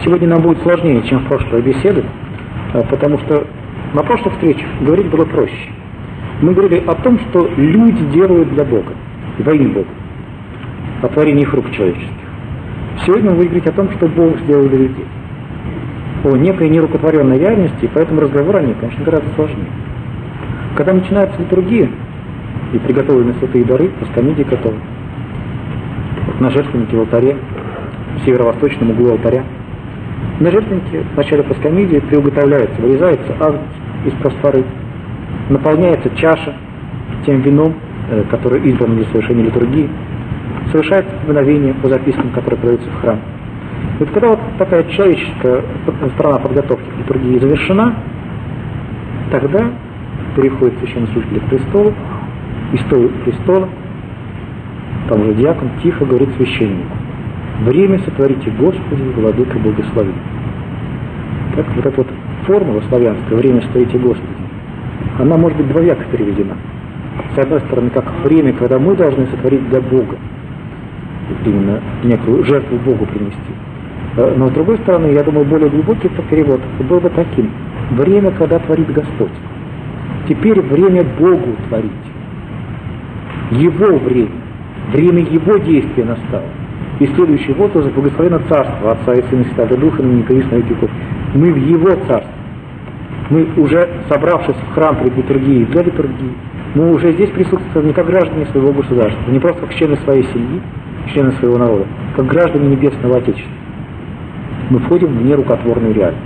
Сегодня нам будет сложнее, чем в прошлой беседе, потому что на прошлых встречах говорить было проще. Мы говорили о том, что люди делают для Бога, и во имя Бога, о творении их рук человеческих. Сегодня мы будем говорить о том, что Бог сделал для людей, о некой нерукотворенной реальности, и поэтому разговор о ней, конечно, гораздо сложнее. Когда начинается литургия, и приготовлены святые дары, постамидии готовы, на жертвеннике в алтаре, в северо-восточном углу алтаря, на жертвеннике в начале постамидии приуготовляется, вырезается агнец из просторы, наполняется чаша тем вином, которое избрано для совершения литургии, совершается поминовение по запискам, которые продаются в храм. И вот когда вот такая человеческая сторона подготовки к литургии завершена, тогда переходит священнослужитель к престолу, и стоя у престола, там уже диакон тихо говорит священнику: «Время сотворите Господи, Владыка, благослови». Так вот эта вот формула славянская «Время сотворите Господи», она может быть двояко переведена. С одной стороны, как время, когда мы должны сотворить для Бога, именно некую жертву Богу принести. Но с другой стороны, я думаю, более глубокий перевод был бы таким: время, когда творит Господь. Теперь время Богу творить. Его время Его действия настало. И следующий возглас: благословенно Царство Отца и Сына и Святого Духа, ныне и на веки веков. Мы в Его Царстве. Мы уже, собравшись в храм при литургии, для литургии, мы уже здесь присутствуем не как граждане своего государства, не просто как члены своей семьи, члены своего народа, как граждане Небесного Отечества. Мы входим в нерукотворную реальность.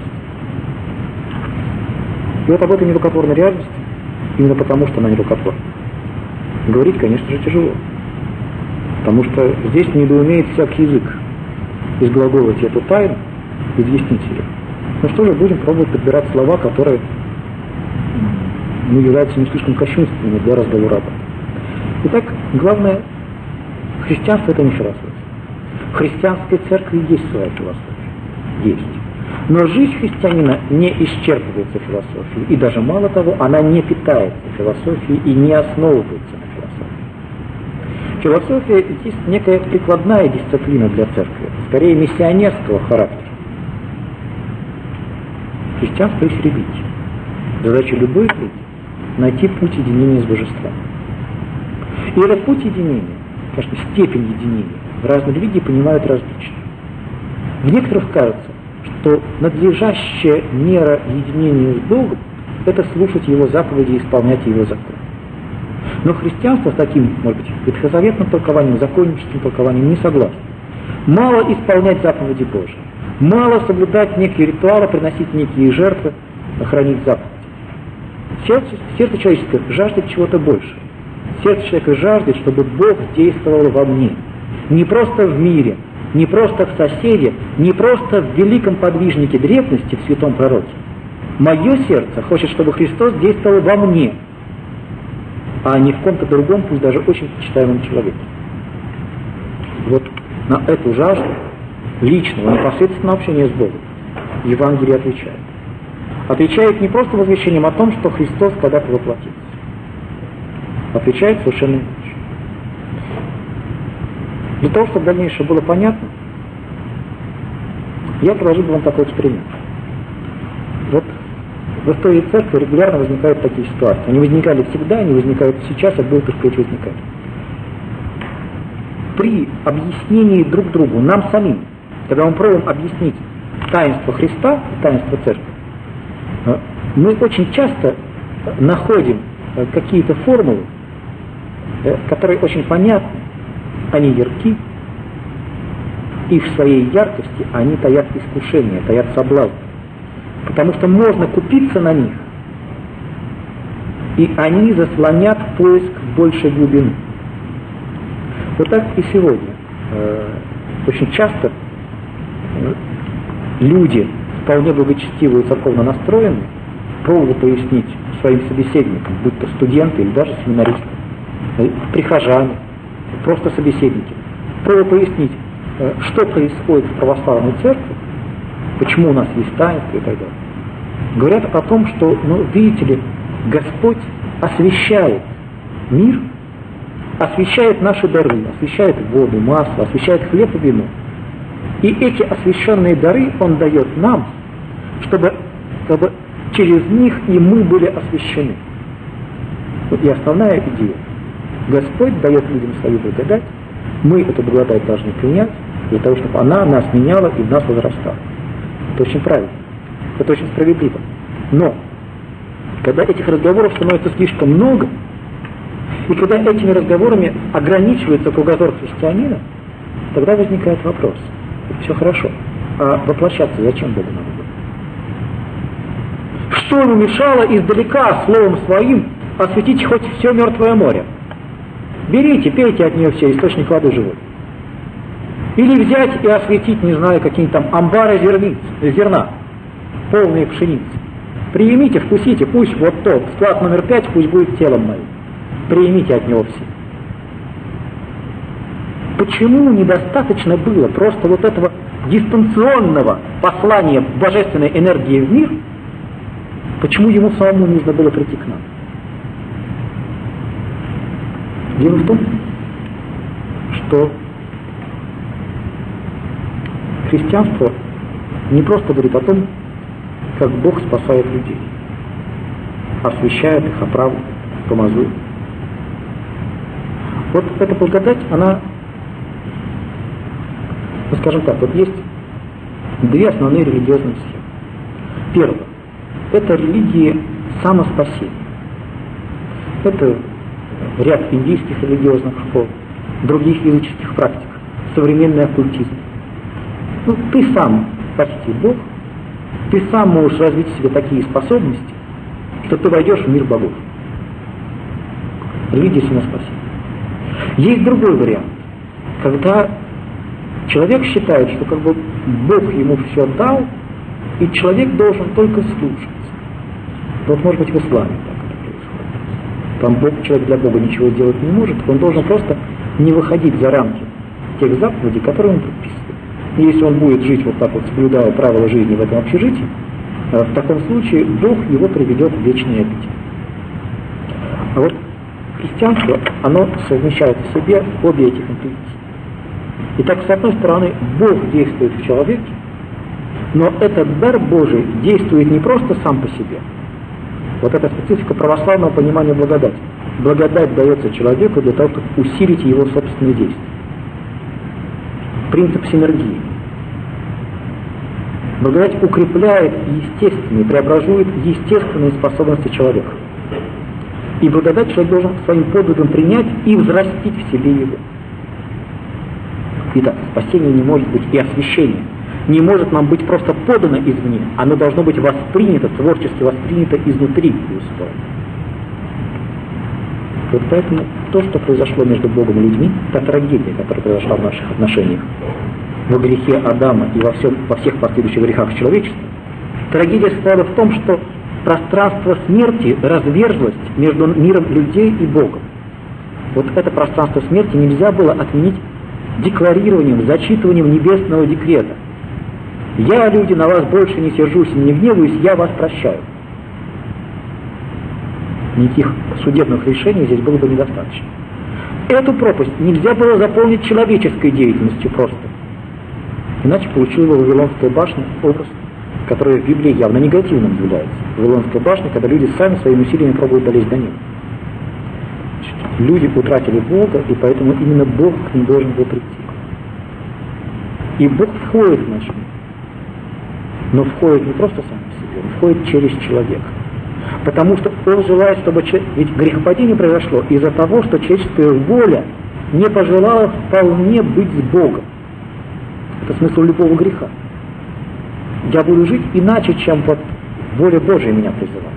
И вот об этой нерукотворной реальности, именно потому, что она нерукотворна, говорить, конечно же, тяжело. Потому что здесь недоумеет всякий язык изглаголать эту тайну, изъяснить ее. Ну что же, будем пробовать подбирать слова, которые являются не слишком кощунственными для разговора об этом. Итак, главное, христианство — это не философия. В христианской церкви есть своя философия. Есть. Но жизнь христианина не исчерпывается философией. И даже мало того, она не питается философией и не основывается на философии. Философия здесь некая прикладная дисциплина для церкви, скорее миссионерского характера. Христианство их религия. Задача любой религии — найти путь единения с божеством. И этот путь единения, конечно, степень единения в разных религиях понимают различно. В некоторых кажется, что надлежащая мера единения с Богом — это слушать Его заповеди и исполнять Его законы. Но христианство с таким, может быть, ветхозаветным толкованием, законническим толкованием не согласно. Мало исполнять заповеди Божьи, мало соблюдать некие ритуалы, приносить некие жертвы, хранить заповеди. Сердце человеческое жаждет чего-то большего. Сердце человека жаждет, чтобы Бог действовал во мне. Не просто в мире, не просто в соседе, не просто в великом подвижнике древности, в святом пророке. Мое сердце хочет, чтобы Христос действовал во мне, а не в ком-то другом, пусть даже очень почитаемом человеке. Вот на эту жажду личного, непосредственного общения с Богом Евангелие отвечает. Отвечает не просто возвещением о том, что Христос когда-то воплотится. Отвечает совершенно иначе. Для того, чтобы дальнейшее было понятно, я предложил бы вам такой эксперимент. Вот в истории церкви регулярно возникают такие ситуации. Они возникали всегда, они возникают сейчас, а будут, так сказать, возникать. При объяснении друг другу, нам самим, когда мы пробуем объяснить таинство Христа, таинство церкви, мы очень часто находим какие-то формулы, которые очень понятны, они ярки, и в своей яркости они таят искушение, таят соблазн. Потому что можно купиться на них, и они заслонят поиск большей глубины. Вот так и сегодня. Очень часто люди, вполне благочестивые и церковно настроенные, пробуют пояснить своим собеседникам, будь то студенты или даже семинаристы, прихожане, просто собеседники, пробуют пояснить, что происходит в православной церкви, почему у нас есть таинство и так далее. Говорят о том, что, видите ли, Господь освящает мир, освящает наши дары, освящает воду, масло, освящает хлеб и вино. И эти освященные дары Он дает нам, чтобы через них и мы были освящены. Вот и основная идея. Господь дает людям свою благодать, мы эту благодать должны принять, для того, чтобы она нас меняла и в нас возрастала. Это очень правильно, это очень справедливо. Но, когда этих разговоров становится слишком много, и когда этими разговорами ограничивается кругозор христианина, тогда возникает вопрос. Все хорошо, а воплощаться зачем Богу надо было? Что ему мешало издалека словом своим осветить хоть все Мертвое море? Берите, пейте от нее все, источник воды живой. Или взять и осветить, не знаю, какие-нибудь там амбары зерна, полные пшеницы. Примите, вкусите, пусть вот тот, склад номер 5, пусть будет телом моим. Примите от него все. Почему недостаточно было просто вот этого дистанционного послания божественной энергии в мир? Почему ему самому нужно было прийти к нам? Дело в том, что христианство не просто говорит о том, как Бог спасает людей, освящает их, оправдывает, помазует. Вот эта благодать, она, ну, скажем так, вот есть две основные религиозные схемы. Первое – это религии самоспасения. Это ряд индийских религиозных школ, других языческих практик, современный оккультизм. Ну, ты сам почти Бог, ты сам можешь развить в себе такие способности, что ты войдешь в мир богов. Религия самоспасения. Есть другой вариант, когда человек считает, что как бы Бог ему все дал, и человек должен только слушаться. Вот, может быть, в исламе так это происходит. Там Бог, человек для Бога ничего делать не может, он должен просто не выходить за рамки тех заповедей, которые он предписывает. И если он будет жить вот так вот, соблюдая правила жизни в этом общежитии, в таком случае Бог его приведет в вечный обитель. А вот христианство, оно совмещает в себе обе этих интуиции. Итак, с одной стороны, Бог действует в человеке, но этот дар Божий действует не просто сам по себе. Вот эта специфика православного понимания благодати. Благодать дается человеку для того, чтобы усилить его собственные действия. Принцип синергии. Благодать укрепляет естественные, преобразует естественные способности человека. И благодать человек должен своим подвигом принять и взрастить в себе его. Итак, спасение не может быть и освящение не может нам быть просто подано извне, оно должно быть воспринято, творчески воспринято изнутри и усвоено. Вот поэтому то, что произошло между Богом и людьми, та трагедия, которая произошла в наших отношениях, во грехе Адама и во всех последующих грехах человечества, трагедия состояла в том, что пространство смерти разверзлось между миром людей и Богом. Вот это пространство смерти нельзя было отменить декларированием, зачитыванием небесного декрета. «Я, люди, на вас больше не сержусь и не гневаюсь, я вас прощаю». Никаких судебных решений здесь было бы недостаточно. Эту пропасть нельзя было заполнить человеческой деятельностью просто. Иначе получила Вавилонская башня образ, который в Библии явно негативным является. Вавилонская башня, когда люди сами своими усилиями пробуют долезть до неба. Люди утратили Бога, и поэтому именно Бог к ним должен был прийти. И Бог входит в наш мир. Но входит не просто сам по себе, он входит через человека. Потому что он желает, чтобы... Ведь грехопадение произошло из-за того, что человеческая воля не пожелала вполне быть с Богом. Это смысл любого греха. Я буду жить иначе, чем вот воля Божия меня призывает.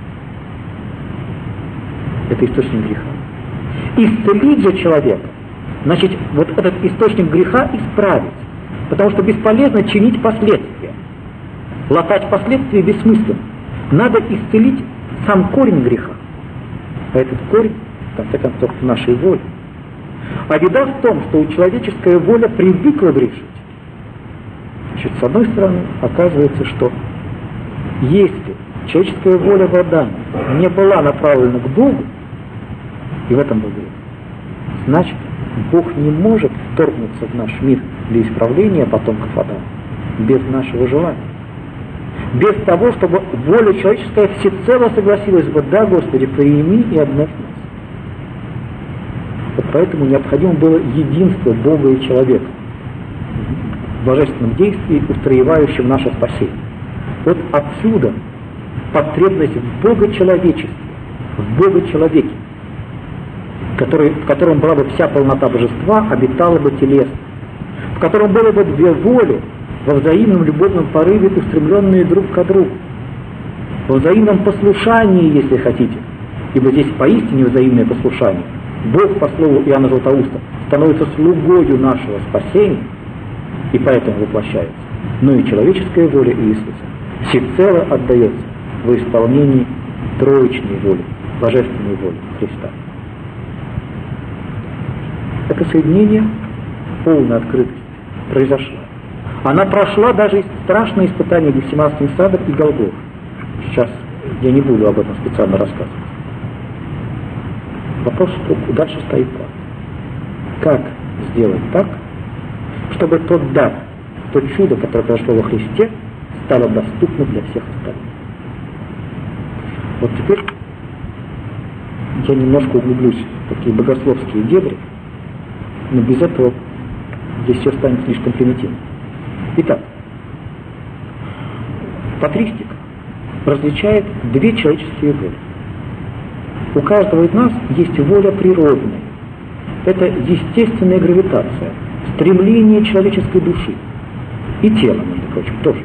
Это источник греха. Исцелить же человека, значит, вот этот источник греха исправить. Потому что бесполезно чинить последствия. Латать последствия бессмысленно. Надо исцелить сам корень греха. А этот корень, в конце концов, в нашей воле. А беда в том, что человеческая воля привыкла грешить. Значит, с одной стороны, оказывается, что если человеческая воля в Адаме не была направлена к Богу, и в этом был грех, значит, Бог не может вторгнуться в наш мир для исправления потомков Адама без нашего желания. Без того, чтобы воля человеческая всецело согласилась бы: да, Господи, прими и обновь нас. Вот поэтому необходимо было единство Бога и человека в божественном действии, устроивающем наше спасение. Вот отсюда потребность в Бога-человечестве, в Бога-человеке, в котором была бы вся полнота божества, обитала бы телесно, в котором было бы две воли во взаимном любовном порыве, устремленные друг к другу, во взаимном послушании, если хотите, ибо здесь поистине взаимное послушание. Бог, по слову Иоанна Златоуста, становится слугою нашего спасения и поэтому воплощается. Но и человеческая воля Иисуса всецело отдается во исполнении троичной воли, божественной воли Христа. Это соединение, полная открытость, произошло. Она прошла даже страшное испытание Гефсиманским садом и Голгофы. Сейчас я не буду об этом специально рассказывать. Вопрос дальше стоит так. Как сделать так, чтобы тот дар, то чудо, которое произошло во Христе, стало доступным для всех остальных? Вот теперь я немножко углублюсь в такие богословские дебри, но без этого здесь все станет слишком примитивным. Итак, патристик различает две человеческие воли. У каждого из нас есть воля природная. Это естественная гравитация, стремление человеческой души и тела, между прочим, тоже.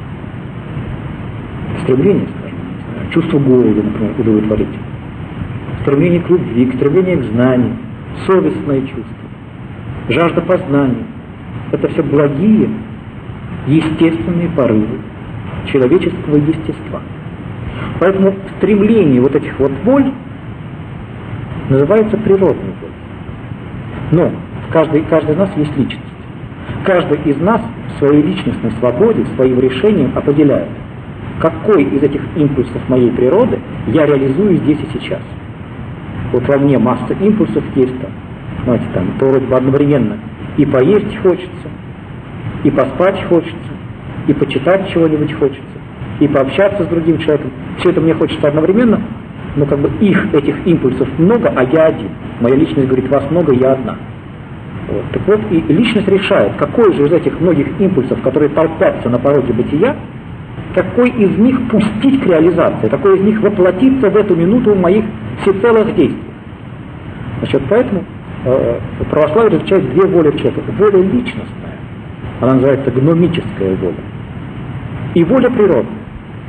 Стремление, скажем, чувство голода, например, удовлетворить. Стремление к любви, стремление к знанию, совестное чувство, жажда познания. Это все благие, естественные порывы человеческого естества. Поэтому стремление вот этих вот воль называется природной волей. Но каждый из нас есть личность. Каждый из нас в своей личностной свободе, своим решением определяет, какой из этих импульсов моей природы я реализую здесь и сейчас. Вот во мне масса импульсов есть там, знаете, там, то вроде бы одновременно и поесть хочется, и поспать хочется, и почитать чего-нибудь хочется, и пообщаться с другим человеком. Все это мне хочется одновременно, но как бы этих импульсов много, а я один. Моя личность говорит: вас много, я одна. Вот. Так вот, и личность решает, какой же из этих многих импульсов, которые толпятся на пороге бытия, какой из них пустить к реализации, какой из них воплотиться в эту минуту в моих всецелых действиях. Значит, поэтому православие различает две воли человека. Воля личностная, она называется гномическая воля, и воля природная.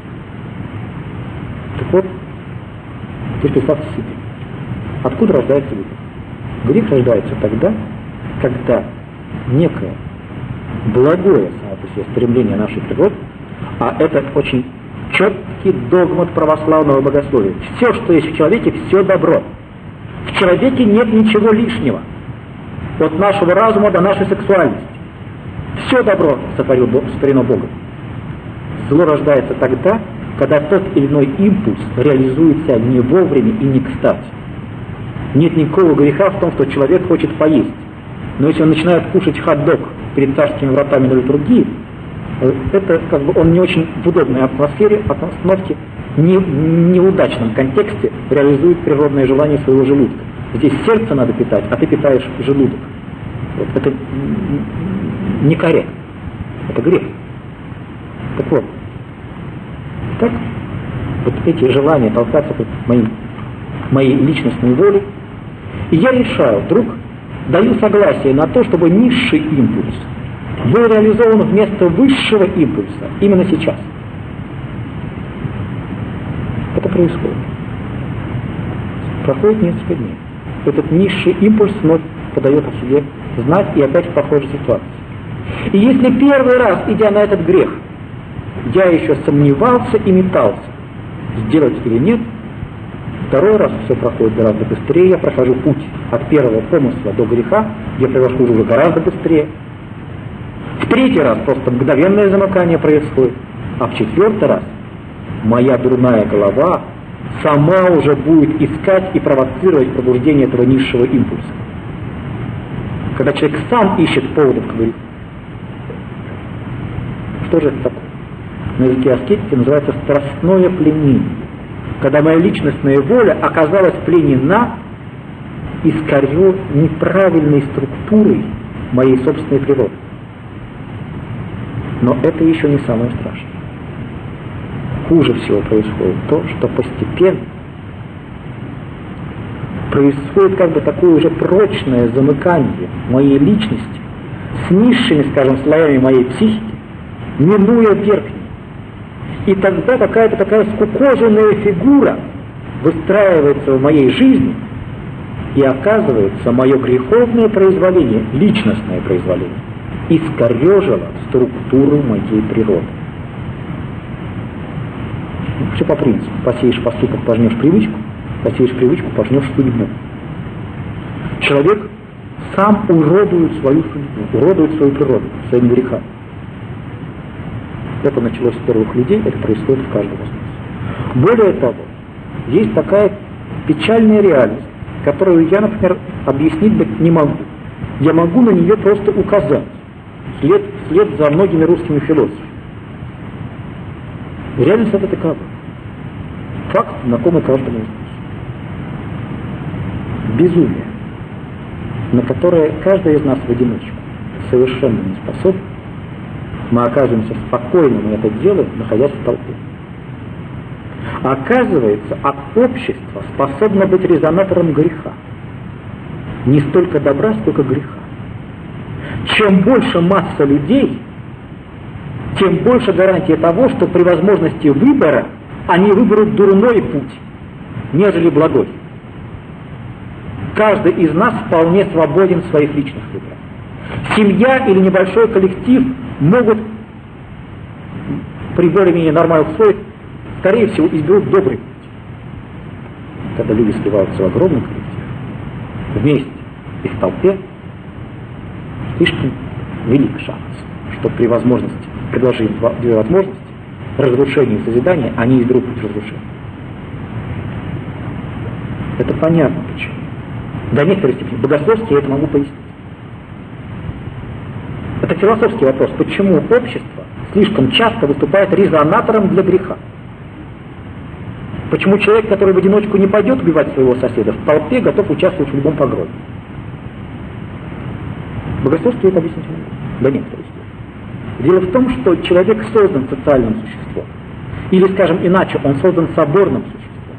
Так вот, теперь представьте себе, откуда рождается грех. Грех рождается тогда, когда некое благое само по себе стремление нашей природы, а это очень четкий догмат православного богословия. Все, что есть в человеке, все добро. В человеке нет ничего лишнего. От нашего разума до нашей сексуальности. Все добро сотворено Богом. Зло рождается тогда, когда тот или иной импульс реализуется не вовремя и не кстати. Нет никакого греха в том, что человек хочет поесть. Но если он начинает кушать хот-дог перед царскими вратами на литургии, это как бы он не очень в удобной атмосфере, обстановке, неудачном контексте реализует природное желание своего желудка. Здесь сердце надо питать, а ты питаешь желудок. Вот это некорректно. Это грех. Так вот. Так, вот эти желания толкаться под моей личностной волей, и я решаю, вдруг даю согласие на то, чтобы низший импульс был реализован вместо высшего импульса именно сейчас. Это происходит. Проходит несколько дней. Этот низший импульс вновь подает о себе знать, и опять в похожей ситуации. И если первый раз, идя на этот грех, я еще сомневался и метался, сделать или нет, второй раз все проходит гораздо быстрее, я прохожу путь от первого помысла до греха, я прохожу уже гораздо быстрее. В третий раз просто мгновенное замыкание происходит, а в четвертый раз моя дурная голова сама уже будет искать и провоцировать пробуждение этого низшего импульса. Когда человек сам ищет поводов к греху. Что же это такое? На языке аскетики называется страстное пленение. Когда моя личностная воля оказалась пленена и неправильной структурой моей собственной природы. Но это еще не самое страшное. Хуже всего происходит то, что постепенно происходит как бы такое уже прочное замыкание моей личности с низшими, скажем, слоями моей психики, минуя верхние. И тогда какая-то такая скукоженная фигура выстраивается в моей жизни, и оказывается мое греховное произволение, личностное произволение, искорежило структуру моей природы. Все по принципу. Посеешь поступок, пожнешь привычку, посеешь привычку, пожнешь судьбу. Человек сам уродует свою судьбу, уродует свою природу своими грехами. Это началось с первых людей, это происходит в каждом из нас. Более того, есть такая печальная реальность, которую я, например, объяснить не могу. Я могу на нее просто указать, вслед за многими русскими философами. Реальность это такова. Факт, знакомый каждому из нас. Безумие, на которое каждый из нас в одиночку совершенно не способен. Мы оказываемся спокойно, мы это делаем, находясь в толпе. Оказывается, общество способно быть резонатором греха. Не столько добра, сколько греха. Чем больше масса людей, тем больше гарантия того, что при возможности выбора они выберут дурной путь, нежели благой. Каждый из нас вполне свободен в своих личных выборах. Семья или небольшой коллектив могут при более-менее нормальных условиях, скорее всего, изберут добрый путь. Когда люди сливаются в огромный коллектив, вместе и в толпе, слишком велик шанс, что при возможности, предложив две возможности, разрушение и созидание, они изберут путь разрушения. Это понятно почему. До некоторой степени богословски я это могу пояснить. Это философский вопрос. Почему общество слишком часто выступает резонатором для греха? Почему человек, который в одиночку не пойдет убивать своего соседа, в толпе готов участвовать в любом погроме? Богословски это объяснить не могу. До некоторой степени. Дело в том, что человек создан социальным существом. Или, скажем иначе, он создан соборным существом.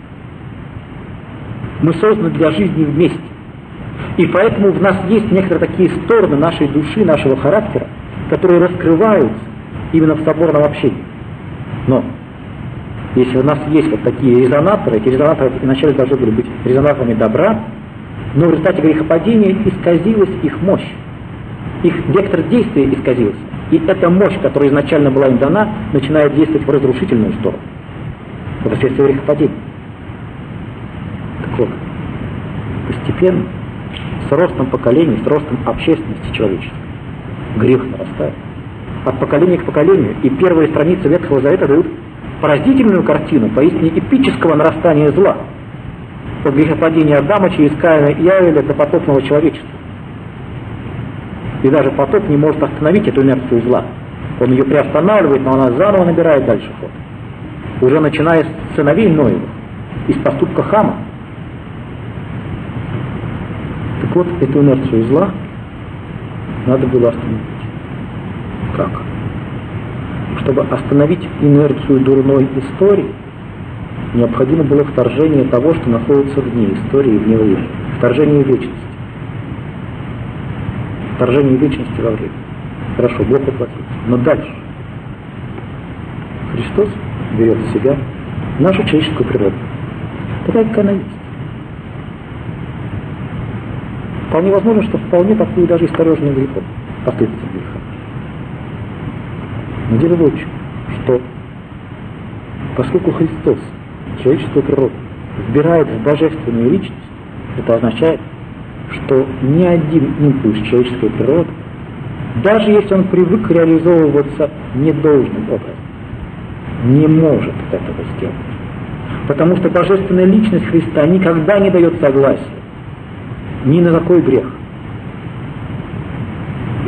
Мы созданы для жизни вместе. И поэтому в нас есть некоторые такие стороны нашей души, нашего характера, которые раскрываются именно в соборном общении. Но если у нас есть вот такие резонаторы, эти резонаторы вначале должны были быть резонаторами добра, но в результате грехопадения исказилась их мощь. Их вектор действия исказился. И эта мощь, которая изначально была им дана, начинает действовать в разрушительную сторону. Это следствие грехопадения. Так вот, постепенно, с ростом поколений, с ростом общественности человеческой, грех нарастает. От поколения к поколению. И первые страницы Ветхого Завета дают поразительную картину, поистине эпического нарастания зла. От грехопадения Адама через Каина и Авеля до потопного человечества. И даже потоп не может остановить эту инерцию зла. Он ее приостанавливает, но она заново набирает дальше ход. Уже начиная с сыновей Ноевых, из поступка Хама. Так вот, эту инерцию зла надо было остановить. Как? Чтобы остановить инерцию дурной истории, необходимо было вторжение того, что находится вне истории, вне времени. Вторжение вечности. Вторжение вечности во время. Хорошо, Бог воплотился. Но дальше Христос берет в себя нашу человеческую природу. Такая, как она есть. Вполне возможно, что вполне такую даже искореженную грехом, последствия греха. Но дело в чем, что поскольку Христос человеческую природу вбирает в божественную личность, это означает, что ни один импульс человеческой природы, даже если он привык реализовываться недолжным образом, не может этого сделать. Потому что божественная личность Христа никогда не дает согласия ни на какой грех.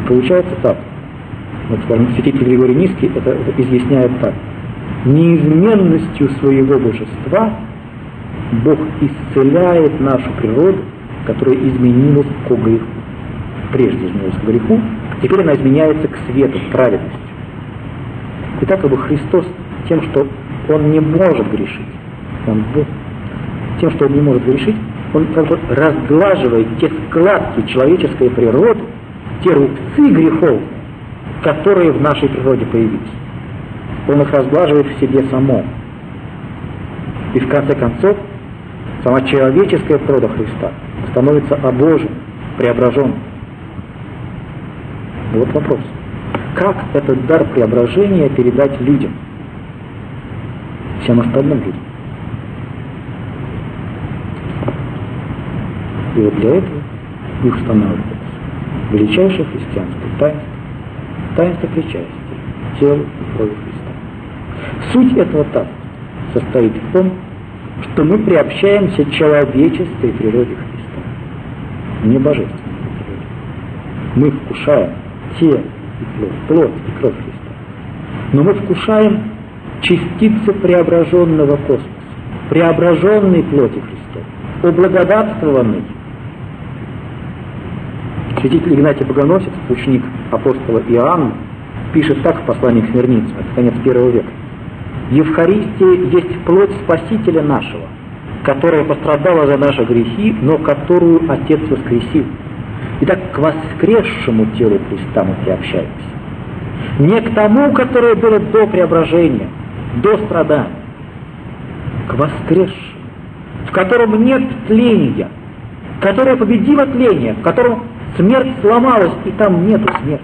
Получается так. Вот, скажем, святитель Григорий Низкий это изъясняет так. Неизменностью своего божества Бог исцеляет нашу природу, которая изменилась к греху. Прежде изменилась к греху, теперь она изменяется к свету, к праведности. И так как бы Христос тем, что Он не может грешить, Он Бог, тем, что Он не может грешить, Он как бы разглаживает те складки человеческой природы, те рубцы грехов, которые в нашей природе появились. Он их разглаживает в себе самом. И в конце концов, сама человеческая природа Христа становится обоженной, преображенной. Вот вопрос. Как этот дар преображения передать людям? Всем остальным людям. И вот для этого и устанавливается величайшее христианское таинство, таинство причастия, телу и крови Христа. Суть этого таинства состоит в том, что мы приобщаемся к человеческой природе Христа, не божественной природе. Мы вкушаем тело и плоть, плоть и кровь Христа. Но мы вкушаем частицы преображенного космоса, преображенной плоти Христовой, облагодатствованной. Святитель Игнатий Богоносец, ученик апостола Иоанна, пишет так в послании к Смирницам, это конец I века. Евхаристия есть плоть Спасителя нашего, которая пострадала за наши грехи, но которую Отец воскресил. Итак, к воскресшему телу Христа мы приобщаемся. Не к тому, которое было до преображения, до страдания, к воскресшему, в котором нет тления, которое победило тление, в котором смерть сломалась, и там нету смерти.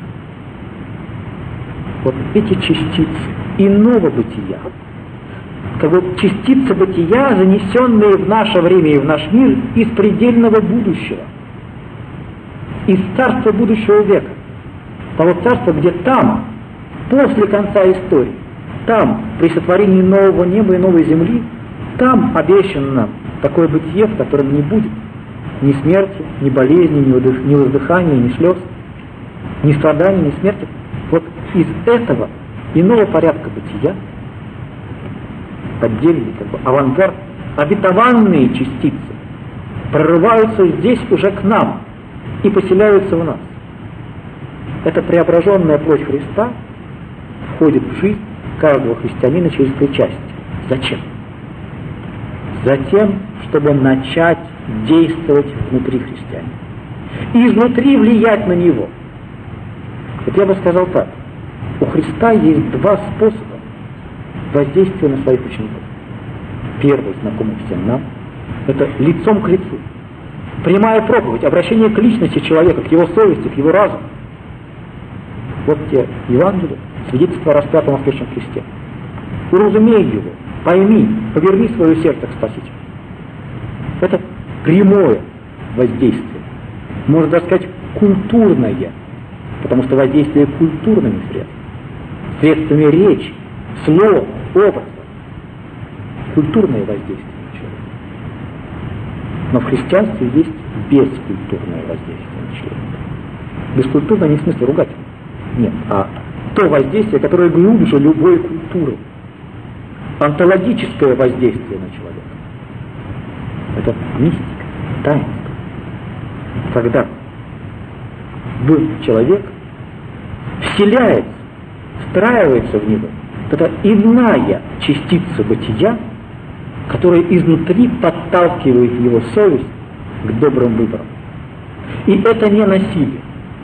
Вот эти частицы иного бытия, как бы частицы бытия, занесенные в наше время и в наш мир из предельного будущего, из царства будущего века, того царства, где там, после конца истории, там, при сотворении нового неба и новой земли, там обещано нам такое бытие, в котором не будет ни смерти, ни болезни, ни воздыхания, ни слез, ни страданий, ни смерти. Вот из этого иного порядка бытия, поддельный, как бы авангард, обетованные частицы прорываются здесь уже к нам и поселяются в нас. Эта преображенная плоть Христа входит в жизнь каждого христианина через причастие. Зачем? Затем, чтобы начать действовать внутри христианина. И изнутри влиять на него. Вот я бы сказал так. У Христа есть два способа воздействия на своих учеников. Первый, знакомый всем нам, это лицом к лицу. Прямая проповедь, обращение к личности человека, к его совести, к его разуму. Вот те Евангелия, свидетельство о распятом воскресшем Христе. Уразумей его, пойми, поверни свое сердце к Спасителю. Это прямое воздействие. Можно даже сказать, культурное, потому что воздействие культурными средствами речи, слова, образа. Культурное воздействие на человека. Но в христианстве есть бескультурное воздействие на человека. Бескультурное не в смысле ругательное. Нет, а то воздействие, которое глубже любой культуры. Онтологическое воздействие на человека. Это мистика, таинство. Когда в человек вселяется, встраивается в него это иная частица бытия, которая изнутри подталкивает его совесть к добрым выборам. И это не насилие.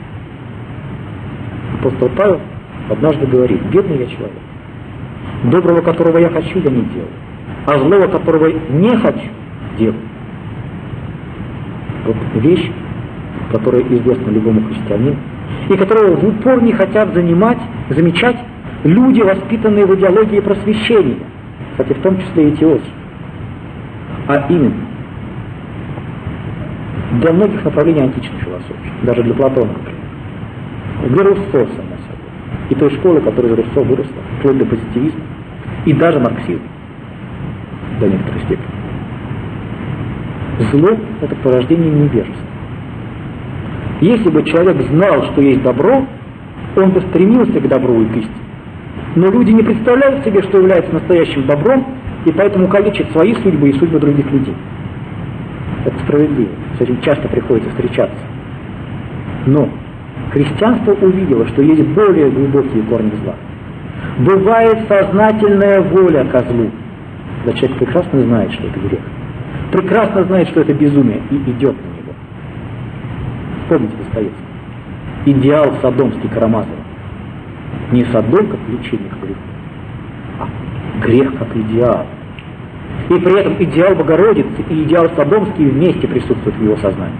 Апостол Павел однажды говорит: бедный я человек, доброго, которого я хочу, я не делаю, а злого, которого не хочу, делаю. Вот вещь, которая известна любому христианину, и которую в упор не хотят замечать люди, воспитанные в идеологии просвещения, кстати, в том числе и теософы. А именно, для многих направлений античной философии, даже для Платона, например, для Руссо, само собой, и той школы, которая из Руссо выросла, вплоть до позитивизма, и даже марксизма до некоторой степени. Зло – это порождение невежества. Если бы человек знал, что есть добро, он бы стремился к добру и к истине. Но люди не представляют себе, что является настоящим добром, и поэтому калечат свои судьбы и судьбы других людей. Это справедливо. С этим часто приходится встречаться. Но христианство увидело, что есть более глубокие корни зла. Бывает сознательная воля ко злу. Да человек прекрасно знает, что это грех. Прекрасно знает, что это безумие, и идет на него. Вспомните Достоевского. Идеал содомский Карамазова. Не Содом как лечение к греху, а грех как идеал. И при этом идеал Богородицы и идеал Содомский вместе присутствуют в его сознании.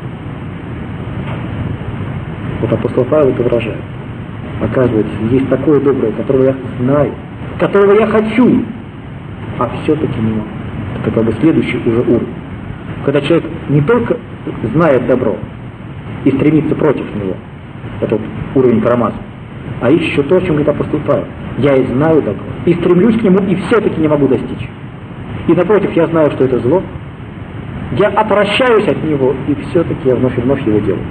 Вот апостол Павел это выражает. Оказывается, есть такое доброе, которого я знаю, которого я хочу, а все-таки не могу. Это как бы следующий уже уровень. Когда человек не только знает добро и стремится против него, это вот уровень Карамазова, а еще то, о чем говорит апостол Павел. Я и знаю добро, и стремлюсь к нему, и все-таки не могу достичь. И напротив, я знаю, что это зло, я отвращаюсь от него, и все-таки я вновь и вновь его делаю.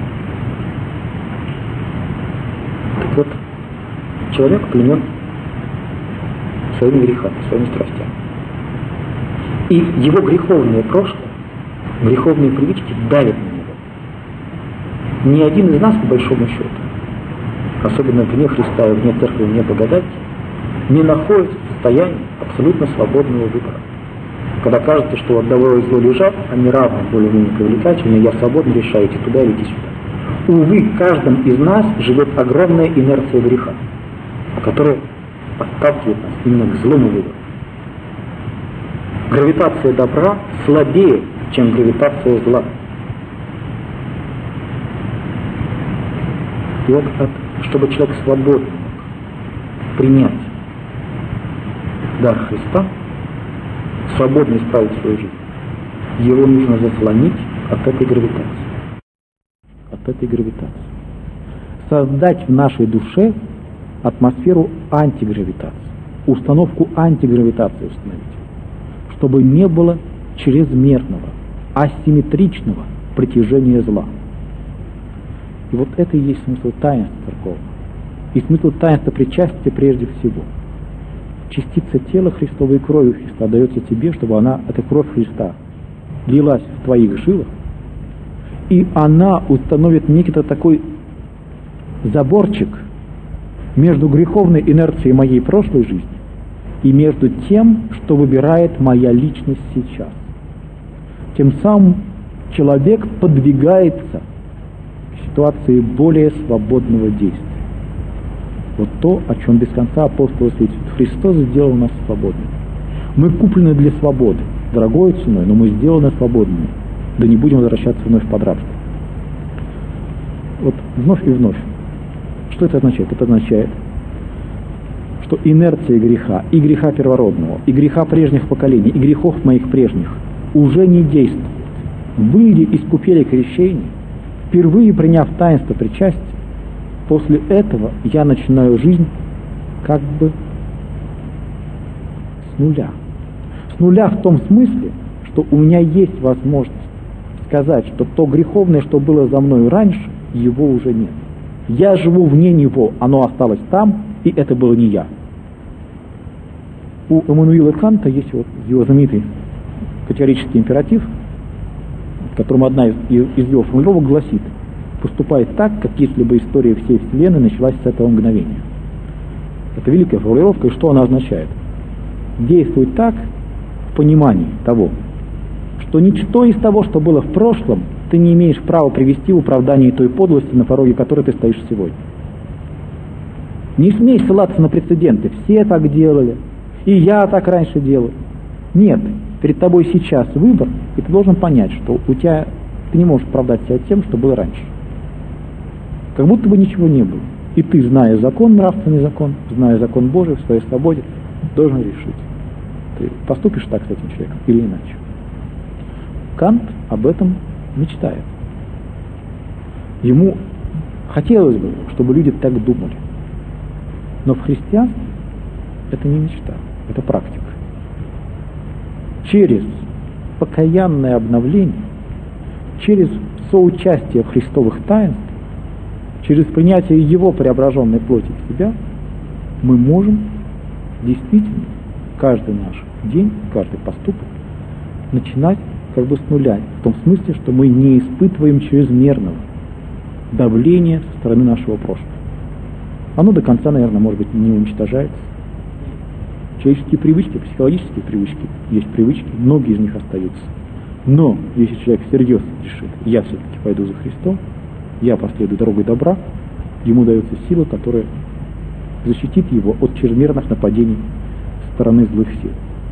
Так вот, человек пленен своими грехами, своими страстями. И его греховное прошлое, греховные привычки давят на него. Ни один из нас, по большому счету, особенно вне Христа и вне церкви, вне благодати, не находится в состоянии абсолютно свободного выбора. Когда кажется, что от добро и зло лежат, они равны, более-менее привлекательны, я свободно решаю идти туда или идти сюда. Увы, в каждом из нас живет огромная инерция греха, которая подталкивает нас именно к злому выбору. Гравитация добра слабее, чем гравитация зла. И вот, чтобы человек свободно мог принять дар Христа, свободно исправить свою жизнь, его нужно заслонить от этой гравитации. От этой гравитации. Создать в нашей душе атмосферу антигравитации, установку антигравитации установить, чтобы не было чрезмерного, асимметричного притяжения зла. И вот это и есть смысл таинства церковного. И смысл таинства причастия прежде всего. Частица тела Христовой крови Христа дается тебе, чтобы она, эта кровь Христа, лилась в твоих жилах, и она установит некий такой заборчик между греховной инерцией моей прошлой жизни и между тем, что выбирает моя личность сейчас. Тем самым человек подвигается к ситуации более свободного действия. Вот то, о чем без конца апостол свидетельствует. Христос сделал нас свободными. Мы куплены для свободы, дорогой ценой, но мы сделаны свободными. Да не будем возвращаться вновь под рабство. Вот вновь и вновь. Что это означает? Это означает, что инерция греха, и греха первородного, и греха прежних поколений, и грехов моих прежних уже не действует. Выйдя из купели крещения, впервые приняв таинство причастия, после этого я начинаю жизнь как бы с нуля. С нуля в том смысле, что у меня есть возможность сказать, что то греховное, что было за мною раньше, его уже нет. Я живу вне него, оно осталось там, и это был не я. У Эммануила Канта есть вот его знаменитый категорический императив, в котором одна из его формулировок гласит: поступай так, как если бы история всей Вселенной началась с этого мгновения. Это великая формулировка, и что она означает? Действуй так в понимании того, что ничто из того, что было в прошлом, ты не имеешь права привести в оправдание той подлости, на пороге которой ты стоишь сегодня. Не смей ссылаться на прецеденты. Все так делали, и я так раньше делал. Нет, перед тобой сейчас выбор, и ты должен понять, что ты не можешь оправдать себя тем, что было раньше. Как будто бы ничего не было. И ты, зная закон, нравственный закон, зная закон Божий в своей свободе, должен решить, ты поступишь так с этим человеком или иначе. Кант об этом мечтает. Ему хотелось бы, чтобы люди так думали. Но в христианстве это не мечта, это практика. Через покаянное обновление через соучастие в христовых таинствах, через принятие Его преображенной плоти в себя, мы можем действительно каждый наш день, каждый поступок начинать как бы с нуля, в том смысле, что мы не испытываем чрезмерного давления со стороны нашего прошлого. Оно до конца, наверное, может быть, не уничтожается. Человеческие привычки, психологические привычки, есть привычки, многие из них остаются. Но если человек всерьез решит, я все-таки пойду за Христом, я последую дорогой добра, ему дается сила, которая защитит его от чрезмерных нападений со стороны злых сил.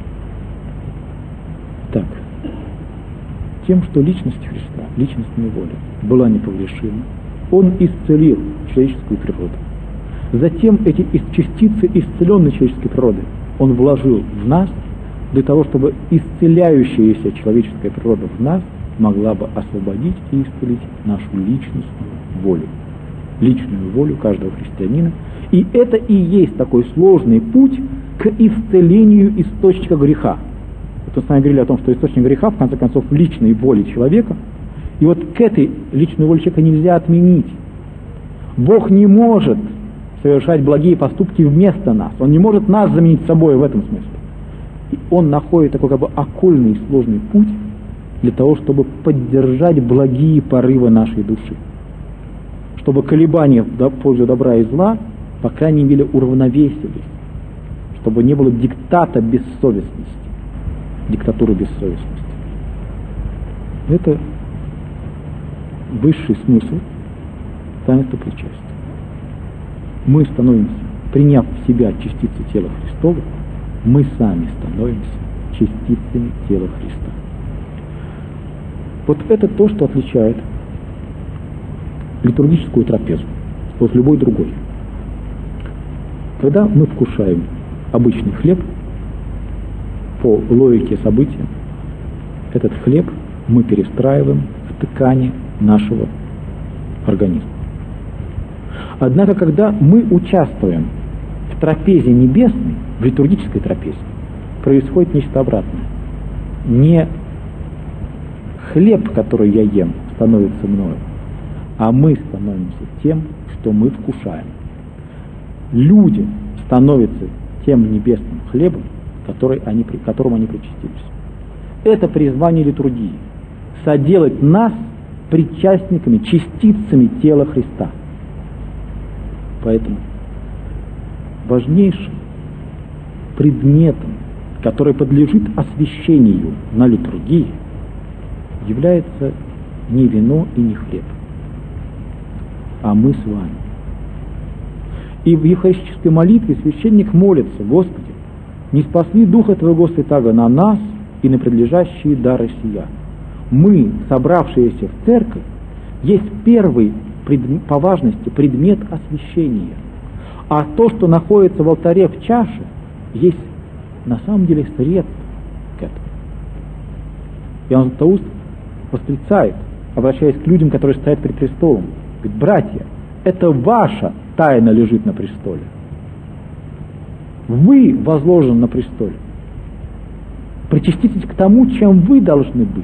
Так, тем, что личность Христа, личностная воля, была непогрешима, Он исцелил человеческую природу. Затем эти частицы исцеленной человеческой природы Он вложил в нас, для того, чтобы исцеляющаяся человеческая природа в нас могла бы освободить и исцелить нашу личностную волю. Личную волю каждого христианина. И это и есть такой сложный путь к исцелению источника греха. Вот мы с вами говорили о том, что источник греха, в конце концов, в личной воле человека. И вот к этой личной воле человека нельзя отменить. Бог не может совершать благие поступки вместо нас. Он не может нас заменить собой в этом смысле. И Он находит такой как бы окольный и сложный путь для того, чтобы поддержать благие порывы нашей души. Чтобы колебания в пользу добра и зла, по крайней мере, уравновесились. Чтобы не было диктата бессовестности, диктатуры бессовестности. Это высший смысл таинства причастия. Мы становимся, приняв в себя частицы тела Христова, мы сами становимся частицами тела Христа. Вот это то, что отличает литургическую трапезу от любой другой. Когда мы вкушаем обычный хлеб, по логике события, этот хлеб мы перестраиваем в ткани нашего организма. Однако, когда мы участвуем в трапезе небесной, в литургической трапезе, происходит нечто обратное. Не хлеб, который я ем, становится мною, а мы становимся тем, что мы вкушаем. Люди становятся тем небесным хлебом, которому они причастились. Это призвание литургии – соделать нас причастниками, частицами тела Христа. Поэтому важнейшим предметом, который подлежит освящению на литургии, является не вино и не хлеб, а мы с вами. И в евхаристической молитве священник молится: Господи, не спасли Духа Твоего Святаго на нас и на предлежащие дары сия. Мы, собравшиеся в церковь, есть первый по важности предмет освящения. А то, что находится в алтаре в чаше, есть на самом деле средство к этому. Иоанн Златоуст восклицает, обращаясь к людям, которые стоят перед престолом: говорит: братья, это ваша тайна лежит на престоле. Вы возложены на престоле. Причаститесь к тому, чем вы должны быть.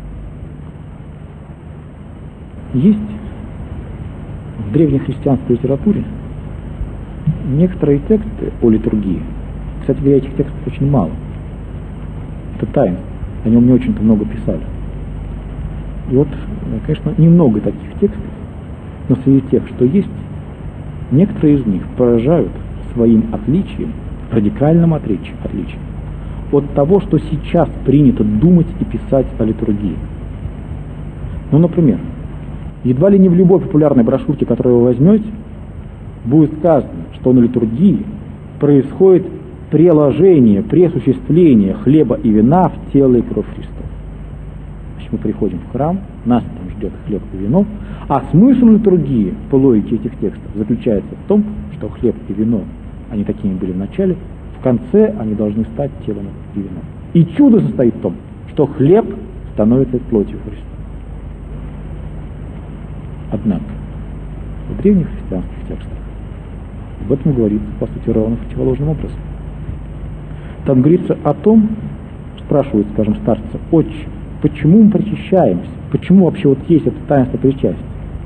Есть в древнехристианской литературе некоторые тексты о литургии. Кстати говоря, этих текстов очень мало. Это тайна. О нем не очень-то много писали. И вот, конечно, немного таких текстов, но среди тех, что есть, некоторые из них поражают своим отличием, радикальным отличием от того, что сейчас принято думать и писать о литургии. Ну, например, едва ли не в любой популярной брошюрке, которую вы возьмете, будет сказано, что на литургии происходит преложение, пресуществление хлеба и вина в тело и кровь Христа. Значит, мы приходим в храм, нас там ждет хлеб и вино, а смысл литургии по логике этих текстов заключается в том, что хлеб и вино, они такими были в начале, в конце они должны стать телом и вином. И чудо состоит в том, что хлеб становится плотью Христа. Однако в древних христианских текстах об этом говорится, по сути, ровно противоположным образом. Там говорится о том, спрашивают, скажем, старца: «Отче, почему мы причащаемся, почему вообще вот есть это таинство причастия.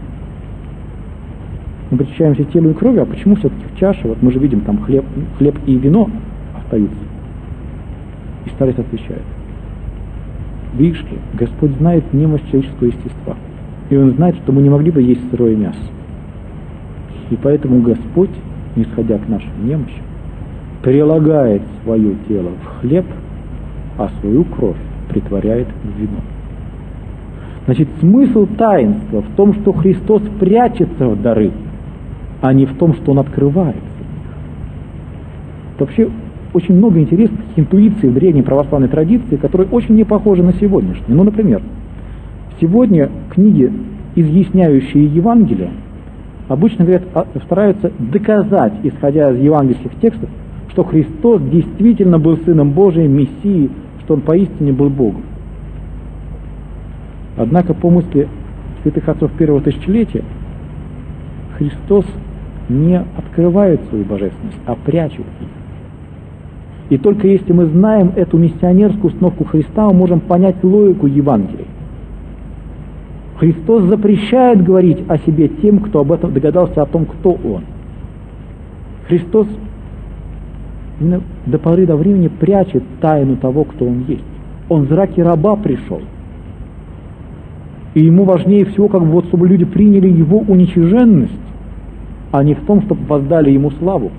Мы причащаемся телу и крови, а почему все-таки в чаше, вот мы же видим, там хлеб и вино остаются, и старец отвечает: видишь ли, Господь знает немощь человеческого естества, и Он знает, что мы не могли бы есть сырое мясо, и поэтому Господь, нисходя к нашим немощам, прилагает свое тело в хлеб, а свою кровь притворяет в вино. Значит, смысл таинства в том, что Христос прячется в дары, а не в том, что Он открывается. Это вообще очень много интересных интуиций в древней православной традиции, которые очень не похожи на сегодняшние. Ну, например, сегодня книги, изъясняющие Евангелие, обычно говорят, стараются доказать, исходя из евангельских текстов, что Христос действительно был Сыном Божиим, Мессией, что Он поистине был Богом. Однако, по мысли святых отцов первого тысячелетия, Христос не открывает свою божественность, а прячет ее. И только если мы знаем эту миссионерскую установку Христа, мы можем понять логику Евангелия. Христос запрещает говорить о себе тем, кто об этом догадался, о том, кто Он. Христос именно до поры до времени прячет тайну того, кто Он есть. Он в зраке раба пришел. И Ему важнее всего, как бы вот, чтобы люди приняли Его уничиженность, а не в том, чтобы воздали Ему славу.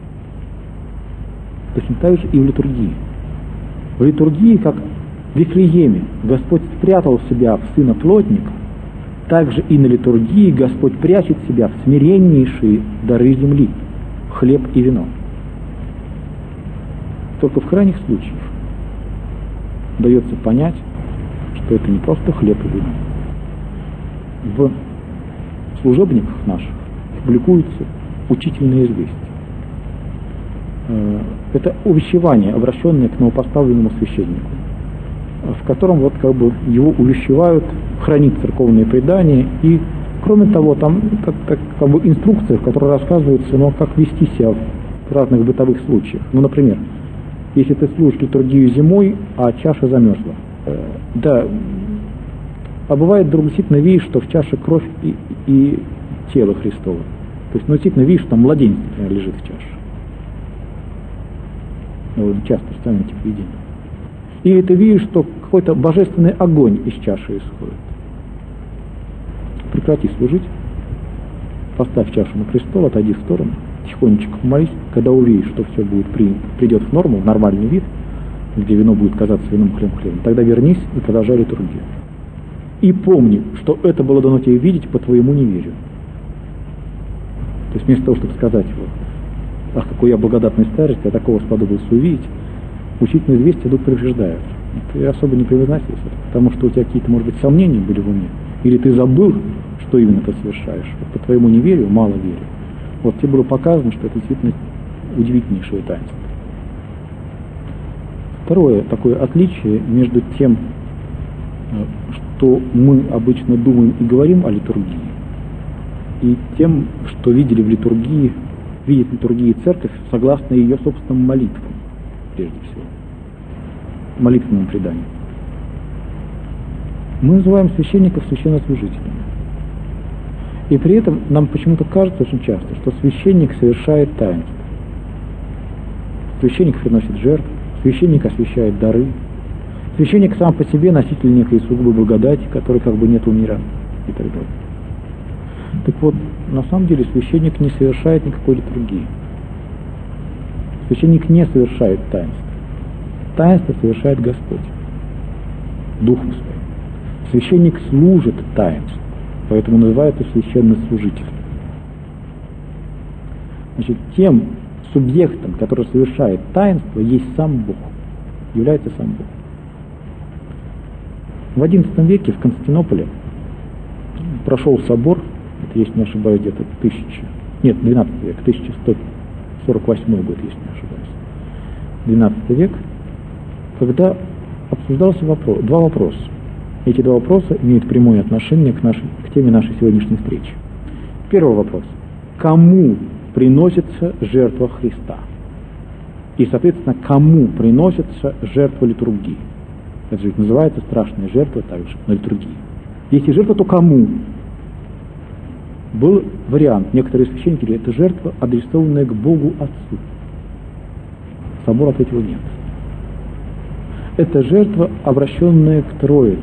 Точно так же и в литургии. В литургии, как в Вифлееме, Господь спрятал себя в Сына Плотника, так же и на литургии Господь прячет себя в смиреннейшие дары земли, хлеб и вино. Только в крайних случаях дается понять, что это не просто хлеб и вино. В служебниках наших публикуются учительные известия. Это увещевание, обращенное к новопоставленному священнику, в котором вот как бы его увещевают хранить церковные предания, и кроме того там как бы инструкция, в которой рассказывается, ну, как вести себя в разных бытовых случаях. Ну, например, если ты служишь литургию зимой, а чаша замерзла. Да, а бывает вдруг действительно видишь, что в чаше кровь и тело Христово. То есть, ну, действительно видишь, что там младенец, например, лежит в чаше. Ну, часто станете в видении. Или ты видишь, что какой-то божественный огонь из чаши исходит. Прекрати служить, поставь чашу на престол, отойди в сторону, тихонечко помолись, когда увидишь, что все придет в норму, в нормальный вид, где вино будет казаться вином, хлебом, тогда вернись и продолжай литургию. И помни, что это было дано тебе видеть по твоему неверию. То есть вместо того, чтобы сказать его: ах, какой я благодатный старец, я такого сподобился увидеть, учительные известия вдруг предупреждают. Ты особо не превозносись, потому что у тебя какие-то, может быть, сомнения были в уме, или ты забыл, что именно ты совершаешь. Вот по твоему неверию, мало верию. Вот тебе было показано, что это действительно удивительнейшее таинство. Второе такое отличие между тем, что мы обычно думаем и говорим о литургии, и тем, что видели в литургии, видит в литургии церковь согласно ее собственным молитвам, прежде всего, молитвенным преданиям. Мы называем священников священнослужителями. И при этом нам почему-то кажется очень часто, что священник совершает таинство. Священник приносит жертву, священник освящает дары, священник сам по себе носитель некой сугубой благодати, которой как бы нет у мира, и так далее. Так вот, на самом деле священник не совершает никакой литургии. Священник не совершает таинство. Таинство совершает Господь, Духом Своим. Священник служит таинству, поэтому называется священнослужитель. Значит, тем субъектом, который совершает таинство, есть сам Бог, является сам Бог. В XI веке в Константинополе прошел собор, это, если не ошибаюсь, где-то 12 век, 1148 год, если не ошибаюсь, 12 век, когда обсуждался два вопроса. Эти два вопроса имеют прямое отношение к теме нашей сегодняшней встречи. Первый вопрос. Кому приносится жертва Христа? И, соответственно, кому приносится жертва литургии? Это же называется страшная жертва также на литургии. Если жертва, то кому? Был вариант. Некоторые священники говорят, это жертва, адресованная к Богу Отцу. Собор ответил нет. Это жертва, обращенная к Троице.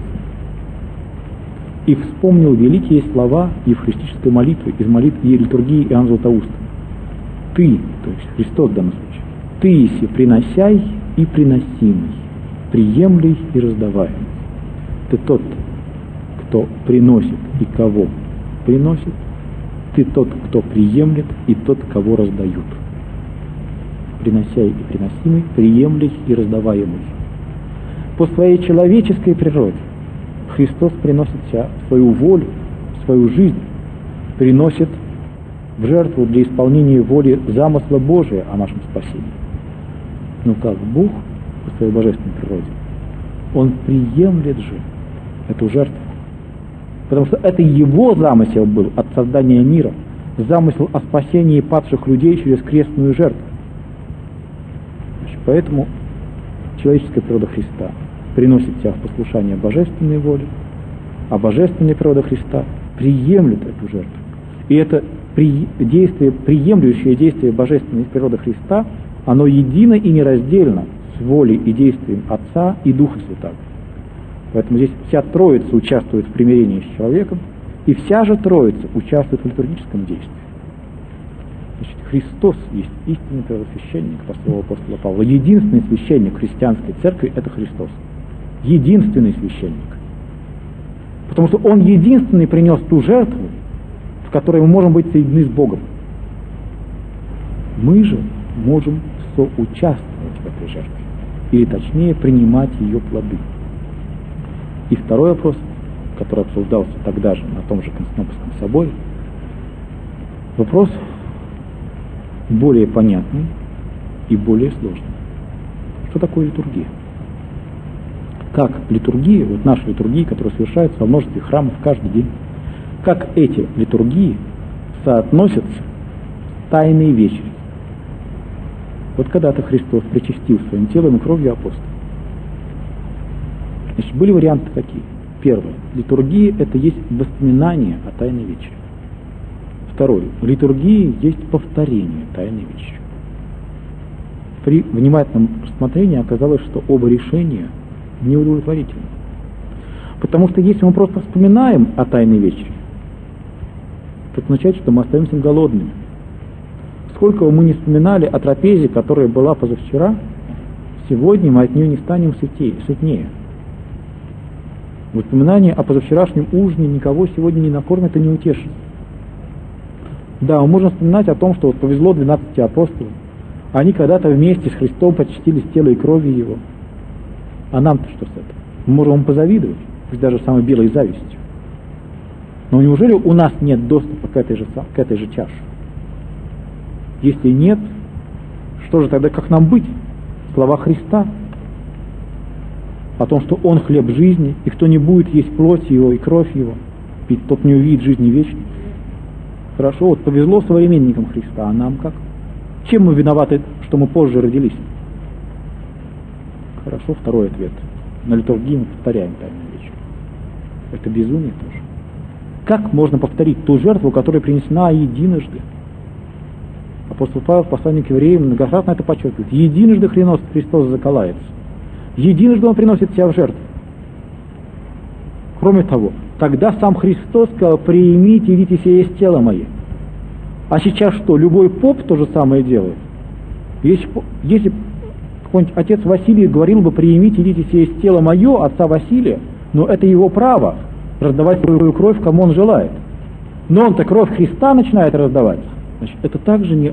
И вспомнил великие слова евхаристической молитвы из молитвы литургии Иоанна Златоуста. Ты, то есть Христос в данном случае, ты еси приносяй и приносимый, приемлый и раздаваемый. Ты тот, кто приносит и кого приносит, ты тот, кто приемлет и тот, кого раздают. Приносяй и приносимый, приемлый и раздаваемый. По своей человеческой природе Христос приносит себя, свою волю, свою жизнь, приносит в жертву для исполнения воли замысла Божия о нашем спасении. Но как Бог по своей божественной природе, Он приемлет же эту жертву. Потому что это Его замысел был от создания мира, замысел о спасении падших людей через крестную жертву. Значит, поэтому человеческая природа Христа приносит себя в послушание божественной воле, а божественная природа Христа приемлет эту жертву. И это действие, приемлющее действие божественной природы Христа, оно едино и нераздельно с волей и действием Отца и Духа Святаго. Поэтому здесь вся Троица участвует в примирении с человеком, и вся же Троица участвует в литургическом действии. Значит, Христос есть истинный первосвященник, по слову апостола Павла. Единственный священник христианской церкви – это Христос. Единственный священник. Потому что Он единственный принес ту жертву, в которой мы можем быть соединены с Богом. Мы же можем соучаствовать в этой жертве, или точнее принимать ее плоды. И второй вопрос, который обсуждался тогда же на том же Константинопольском соборе, вопрос более понятный и более сложный. Что такое литургия? Как литургия, вот наши литургии, которые совершаются во множестве храмов каждый день, как эти литургии соотносятся с тайной вечерей. Вот когда-то Христос причастил своим телом и кровью апостолов. Значит, были варианты какие? Первое. Литургия – это есть воспоминание о Тайной вечере. Второе. Литургия есть повторение Тайной вечери. При внимательном рассмотрении оказалось, что оба решения неудовлетворительны. Потому что если мы просто вспоминаем о Тайной вечере, это означает, что мы остаемся голодными. Сколько бы мы ни вспоминали о трапезе, которая была позавчера, сегодня мы от нее не станем сытнее. Воспоминание о позавчерашнем ужине никого сегодня не накормит и не утешит. Да, мы можем вспоминать о том, что вот повезло 12 апостолам. Они когда-то вместе с Христом почтились тело и крови Его. А нам-то что с этого? Мы можем им позавидовать, пусть даже самой белой завистью. Но неужели у нас нет доступа к этой же чаше? Если нет, что же тогда, как нам быть? Слова Христа о том, что Он хлеб жизни, и кто не будет есть плоть Его и кровь Его, пить, тот не увидит жизни вечной. Хорошо, вот повезло современникам Христа, а нам как? Чем мы виноваты, что мы позже родились? Хорошо, второй ответ. На литургии мы повторяем Тайную вечерю. Это безумие тоже. Как можно повторить ту жертву, которая принесена единожды? Апостол Павел в послании к евреям многократно это подчеркивает. Единожды Христос заколается. Единожды Он приносит себя в жертву. Кроме того, тогда сам Христос сказал: «Приимите, идите, сие есть тело мое». А сейчас что, любой поп то же самое делает? Если какой-нибудь отец Василий говорил бы: «Приимите, идите, сие есть тело мое», отца Василия, но это его право раздавать свою кровь, кому он желает. Но он-то кровь Христа начинает раздавать. Значит, это также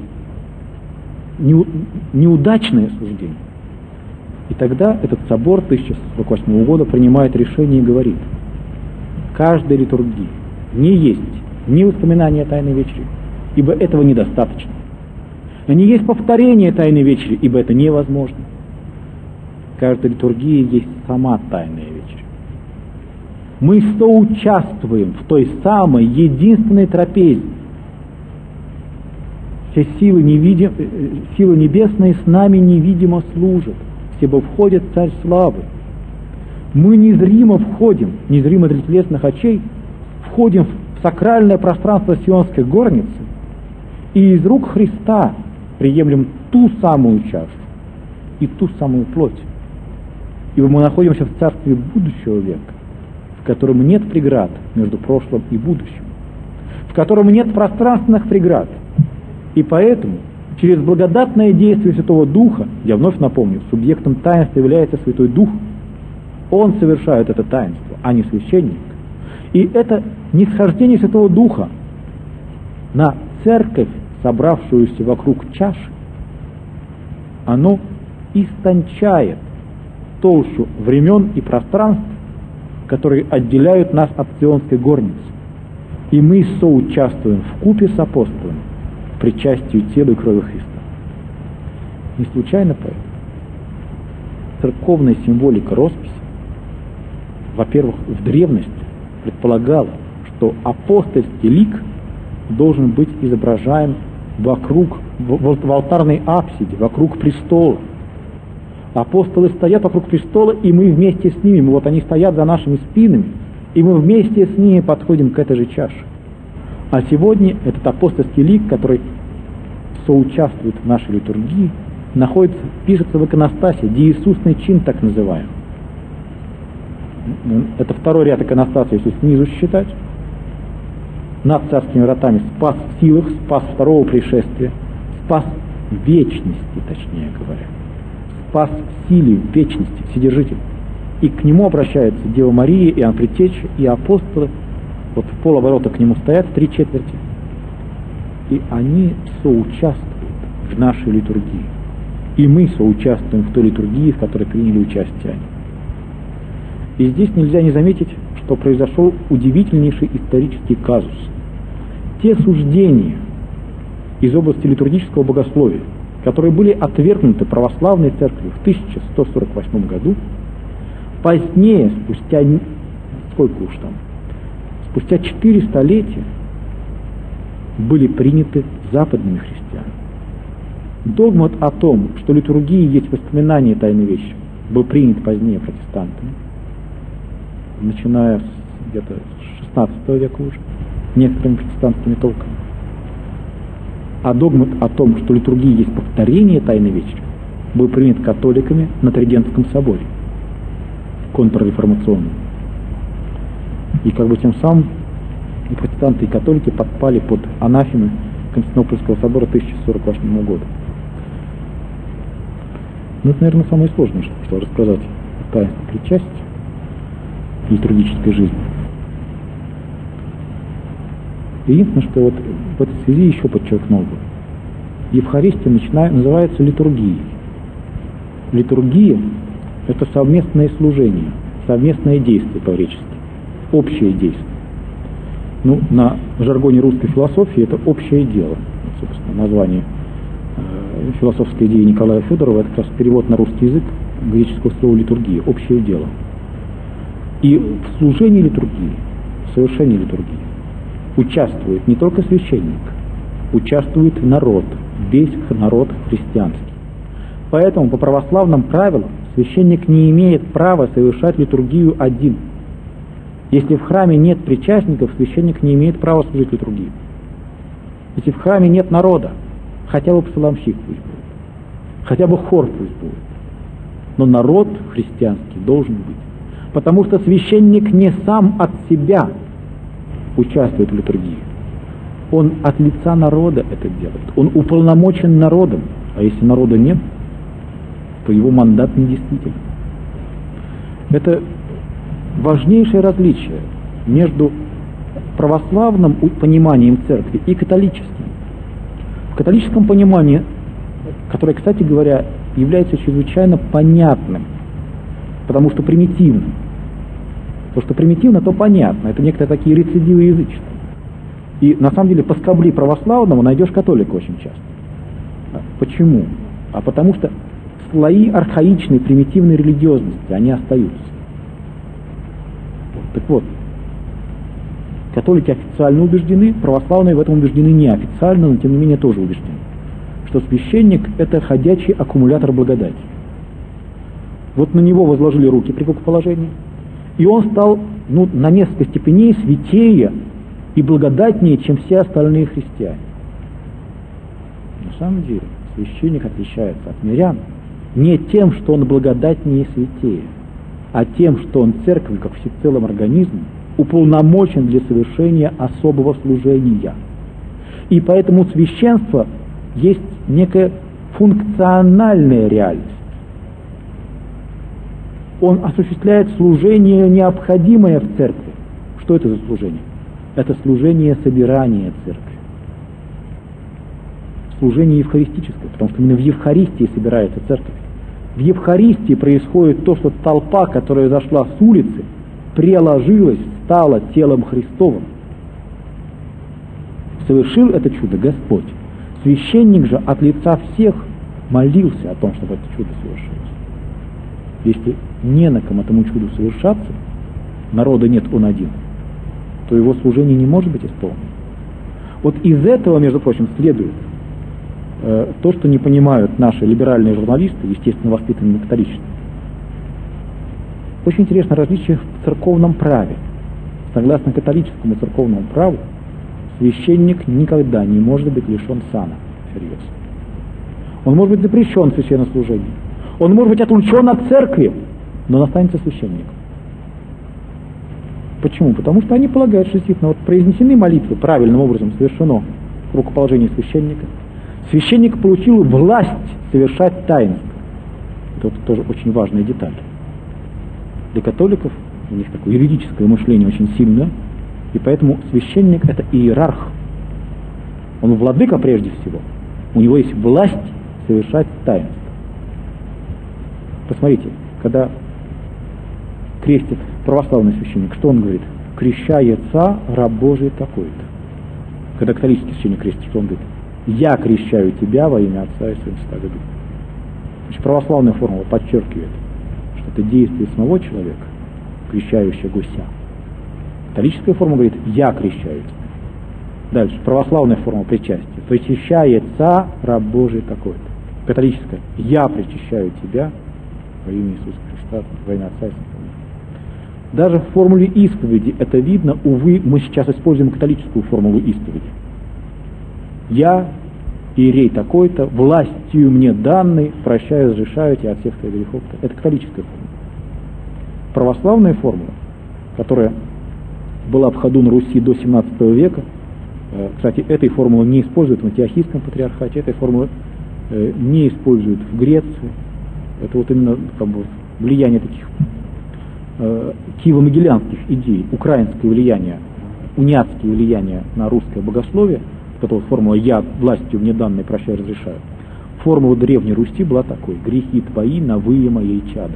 неудачное суждение. И тогда этот собор 1648 года принимает решение и говорит: каждой литургии не есть ни воспоминания о Тайной вечере, ибо этого недостаточно. Не есть повторение Тайной вечери, ибо это невозможно. Каждая литургия есть сама Тайная вечеря. Мы соучаствуем в той самой единственной трапезе. Все силы небесные с нами невидимо служат, себо входит Царь славы. Мы незримо входим, незримо для телесных очей, входим в сакральное пространство Сионской горницы и из рук Христа приемлем ту самую чашу и ту самую плоть. Ибо мы находимся в царстве будущего века, в котором нет преград между прошлым и будущим, в котором нет пространственных преград. И поэтому через благодатное действие Святого Духа, я вновь напомню, субъектом таинства является Святой Дух, Он совершает это таинство, а не священник. И это нисхождение Святого Духа на церковь, собравшуюся вокруг чаши, оно истончает толщу времен и пространств, которые отделяют нас от Сионской горницы. И мы соучаствуем вкупе с апостолами в причастию тела и крови Христа. Не случайно поэтому церковная символика росписи, во-первых, в древности предполагала, что апостольский лик должен быть изображаем вокруг, в алтарной апсиде, вокруг престола. Апостолы стоят вокруг престола, и мы вместе с ними, вот они стоят за нашими спинами, и мы вместе с ними подходим к этой же чаше. А сегодня этот апостольский лик, который соучаствует в нашей литургии, находится, пишется в иконостасе, деисусный чин так называемый. Это второй ряд иконостаса, если снизу считать. Над царскими вратами спас в силах, спас второго пришествия, спас вечности, точнее говоря. Спас в силе, в вечности, вседержитель. И к нему обращаются Дева Мария, Иоанн Предтеча и апостолы. Вот в полоборота к нему стоят 3/4. И они соучаствуют в нашей литургии. И мы соучаствуем в той литургии, в которой приняли участие они. И здесь нельзя не заметить, что произошел удивительнейший исторический казус. Те суждения из области литургического богословия, которые были отвергнуты православной церковью в 1148 году, позднее, спустя 4 столетия, были приняты западными христианами. Догмат о том, что литургия есть воспоминание тайной вещи, был принят позднее протестантами, начиная где-то с 16 века уже, некоторыми протестантскими толками. А догмат о том, что литургия есть повторение тайной вечери, был принят католиками на Тридентском соборе, контрреформационном. И как бы тем самым и протестанты, и католики подпали под анафемы Константинопольского собора 1048 года. Ну, это, наверное, самое сложное, что рассказать о таинстве причастия литургической жизни. Единственное, что вот в этой связи еще подчеркнул бы. Евхаристия называется литургией. Литургия – это совместное служение, совместное действие по-гречески, общее действие. Ну, на жаргоне русской философии это общее дело. Вот, собственно, название философской идеи Николая Федорова – это как раз перевод на русский язык греческого слова литургия, общее дело. И в служении литургии, в совершении литургии участвует не только священник, участвует народ, весь народ христианский. Поэтому по православным правилам священник не имеет права совершать литургию один. Если в храме нет причастников, священник не имеет права служить литургию. Если в храме нет народа, хотя бы псаломщик пусть будет, хотя бы хор пусть будет, но народ христианский должен быть. Потому что священник не сам от себя участвует в литургии. Он от лица народа это делает. Он уполномочен народом. А если народа нет, то его мандат недействителен. Это важнейшее различие между православным пониманием церкви и католическим. В католическом понимании, которое, кстати говоря, является чрезвычайно понятным, потому что примитивным. То, что примитивно, то понятно. Это некоторые такие рецидивы язычества. И на самом деле поскобли православного найдешь католика очень часто. Почему? А потому что слои архаичной, примитивной религиозности, они остаются. Так вот, католики официально убеждены, православные в этом убеждены неофициально, но тем не менее тоже убеждены, что священник – это ходячий аккумулятор благодати. Вот на него возложили руки при рукоположении, и он стал на несколько степеней святее и благодатнее, чем все остальные христиане. На самом деле священник отличается от мирян не тем, что он благодатнее и святее, а тем, что он церковь, как всецелым организмом, уполномочен для совершения особого служения. И поэтому священство есть некая функциональная реальность. Он осуществляет служение, необходимое в церкви. Что это за служение? Это служение собирания церкви. Служение евхаристическое, потому что именно в Евхаристии собирается церковь. В Евхаристии происходит то, что толпа, которая зашла с улицы, приложилась, стала телом Христовым. Совершил это чудо Господь. Священник же от лица всех молился о том, чтобы это чудо совершилось. Если не на ком этому чуду совершаться, народа нет, он один, то его служение не может быть исполнено. Вот из этого, между прочим, следует то, что не понимают наши либеральные журналисты, естественно, воспитанные католичеством. Очень интересно различие в церковном праве. Согласно католическому церковному праву, священник никогда не может быть лишен сана всерьез. Он может быть запрещен в священнослужении. Он может быть отлучен от церкви, но он останется священником. Почему? Потому что они полагают, что действительно произнесены молитвы, правильным образом совершено рукоположение священника. Священник получил власть совершать таинство. Это тоже очень важная деталь. Для католиков у них такое юридическое мышление очень сильное, и поэтому священник — это иерарх. Он владыка прежде всего. У него есть власть совершать таинство. Посмотрите, когда крестит православный священник, что он говорит? Крещается раб Божий такой-то. Когда католический священник крестит, что он говорит? Я крещаю тебя во имя Отца и Сына и Святаго Духа. Значит, православная формула подчеркивает, что это действие самого человека, крещающего гуся. Католическая формула говорит, я крещаю тебя. Дальше, православная формула причастия. Причащается раб Божий такой-то. Католическая, я причащаю тебя во имя Иисуса Христа, во имя Отца и Сына. Даже в формуле исповеди это видно, увы, мы сейчас используем католическую формулу исповеди. Я, иерей такой-то, властью мне данной, прощаю, разрешаю тебя от всех твоих грехов. Это католическая формула. Православная формула, которая была в ходу на Руси до 17 века, кстати, этой формулы не используют в Антиохийском патриархате, этой формулы не используют в Греции. Это вот именно влияние таких киево-могилянских идей, украинское влияние, униатское влияние на русское богословие. Это вот формула «я властью мне данной прощаю, разрешаю». Формула Древней Руси была такой: «Грехи твои на вые моей чада».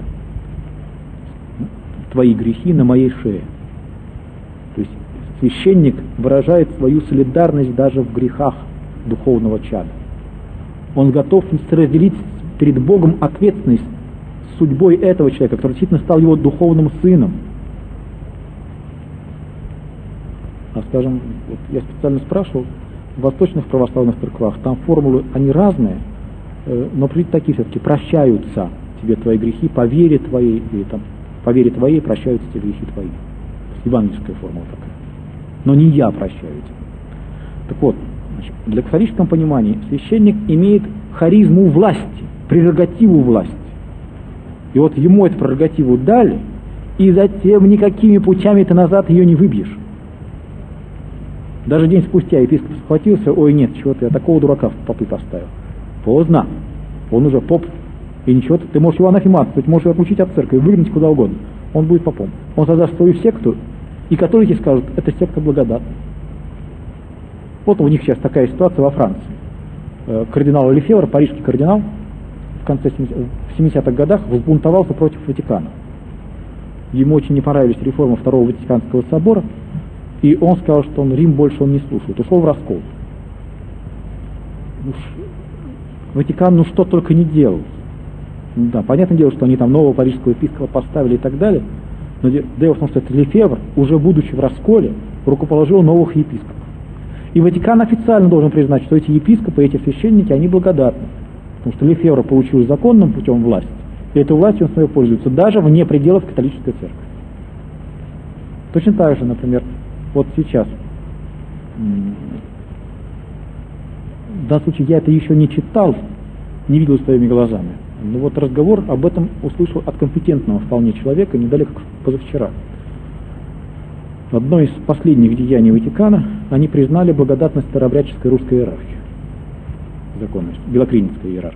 Твои грехи на моей шее. То есть священник выражает свою солидарность даже в грехах духовного чада. Он готов разделить перед Богом ответственность с судьбой этого человека, который действительно стал его духовным сыном. А скажем, вот я специально спрашивал, в восточных православных церквах там формулы, они разные, но такие все-таки: прощаются тебе твои грехи по вере твоей, или там по вере твоей прощаются тебе грехи твои. Евангельская формула такая. Но не я прощаю тебя. Так вот, значит, для католического понимания священник имеет харизму власти, прерогативу власти. И вот ему эту прерогативу дали, и затем никакими путями ты назад ее не выбьешь. Даже день спустя епископ схватился: ой, нет, чего-то я такого дурака в попы поставил. Поздно. Он уже поп. И ничего, ты можешь его анафематствовать, можешь его отлучить от церкви, выгнать куда угодно. Он будет попом. Он создаст свою секту, и католики скажут: это секта благодатная. Вот у них сейчас такая ситуация во Франции. Кардинал Лефевр, парижский кардинал, в конце 70-х годах взбунтовался против Ватикана. Ему очень не понравились реформы Второго Ватиканского собора, и он сказал, что Рим больше он не слушает, ушел в раскол. Ватикан что только не делал. Да, понятное дело, что они там нового парижского епископа поставили и так далее, но дело в том, что Лефевр, уже будучи в расколе, рукоположил новых епископов. И Ватикан официально должен признать, что эти епископы, эти священники, они благодатны. Потому что Лефевр получил законным путем власть, И этой властью он своей пользуется, даже вне пределов католической церкви. Точно так же, например, вот сейчас, в данном случае я это еще не читал, не видел своими глазами, но вот разговор об этом услышал от компетентного вполне человека, не далее как позавчера. Одно из последних деяний Ватикана, они признали благодатность старообрядческой русской иерархии, законность, белокринской иерархии.